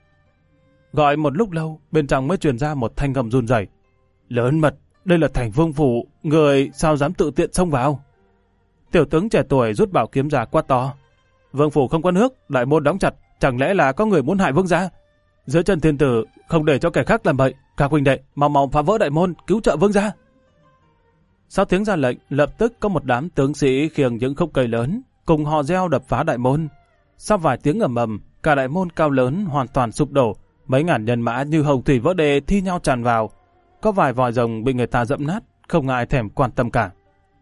Gọi một lúc lâu, bên trong mới truyền ra một thanh âm run rẩy: "Lớn mật, đây là thành vương phủ, người sao dám tự tiện xông vào?" Tiểu tướng trẻ tuổi rút bảo kiếm ra quát to: "Vương phủ không có nước, đại môn đóng chặt, chẳng lẽ là có người muốn hại vương gia? Dưới chân thiên tử không để cho kẻ khác làm bậy, các huynh đệ mau phá vỡ đại môn, cứu trợ vương gia." Sau tiếng ra lệnh, lập tức có một đám tướng sĩ khiêng những khúc cây lớn cùng hò reo đập phá đại môn. Sau vài tiếng ầm ầm, cả đại môn cao lớn hoàn toàn sụp đổ, mấy ngàn nhân mã như hồng thủy vỡ đê thi nhau tràn vào. Có vài vòi rồng bị người ta dẫm nát, không ai thèm quan tâm cả.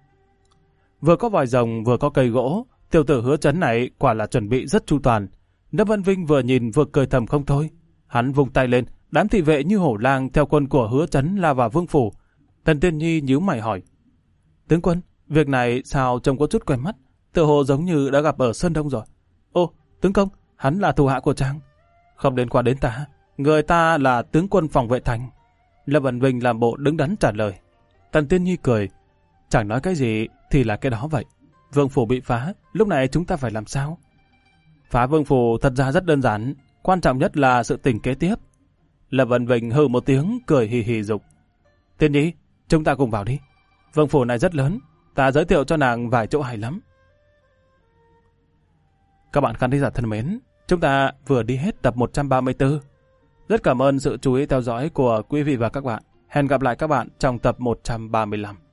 Vừa có vòi rồng vừa có cây gỗ, tiểu tử Hứa Chấn này quả là chuẩn bị rất chu toàn. Lâm Vân Vinh vừa nhìn vừa cười thầm không thôi. Hắn vung tay lên, đám thị vệ như hổ lang theo quân của Hứa Chấn lao vào vương phủ. Tần Tiên Nhi nhíu mày hỏi: "Tướng quân, việc này sao trông có chút quen mắt, tựa hồ giống như đã gặp ở Sơn Đông rồi." "Ô, tướng công, hắn là thủ hạ của Trang." "Không liên quan đến ta, người ta là tướng quân phòng vệ thành." Lâm Vân Vinh làm bộ đứng đắn trả lời. Tần Tiên Nhi cười: "Chẳng nói cái gì thì là cái đó vậy. Vương phủ bị phá, lúc này chúng ta phải làm sao?" "Phá vương phủ thật ra rất đơn giản, quan trọng nhất là sự tình kế tiếp." Lâm Vân Vinh hừ một tiếng, cười hì hì dục: "Tiên Nhi, chúng ta cùng vào đi. Vương phủ này rất lớn, ta giới thiệu cho nàng vài chỗ hay lắm." Các bạn khán thính giả thân mến, chúng ta vừa đi hết tập 134. Rất cảm ơn sự chú ý theo dõi của quý vị và các bạn. Hẹn gặp lại các bạn trong tập 135.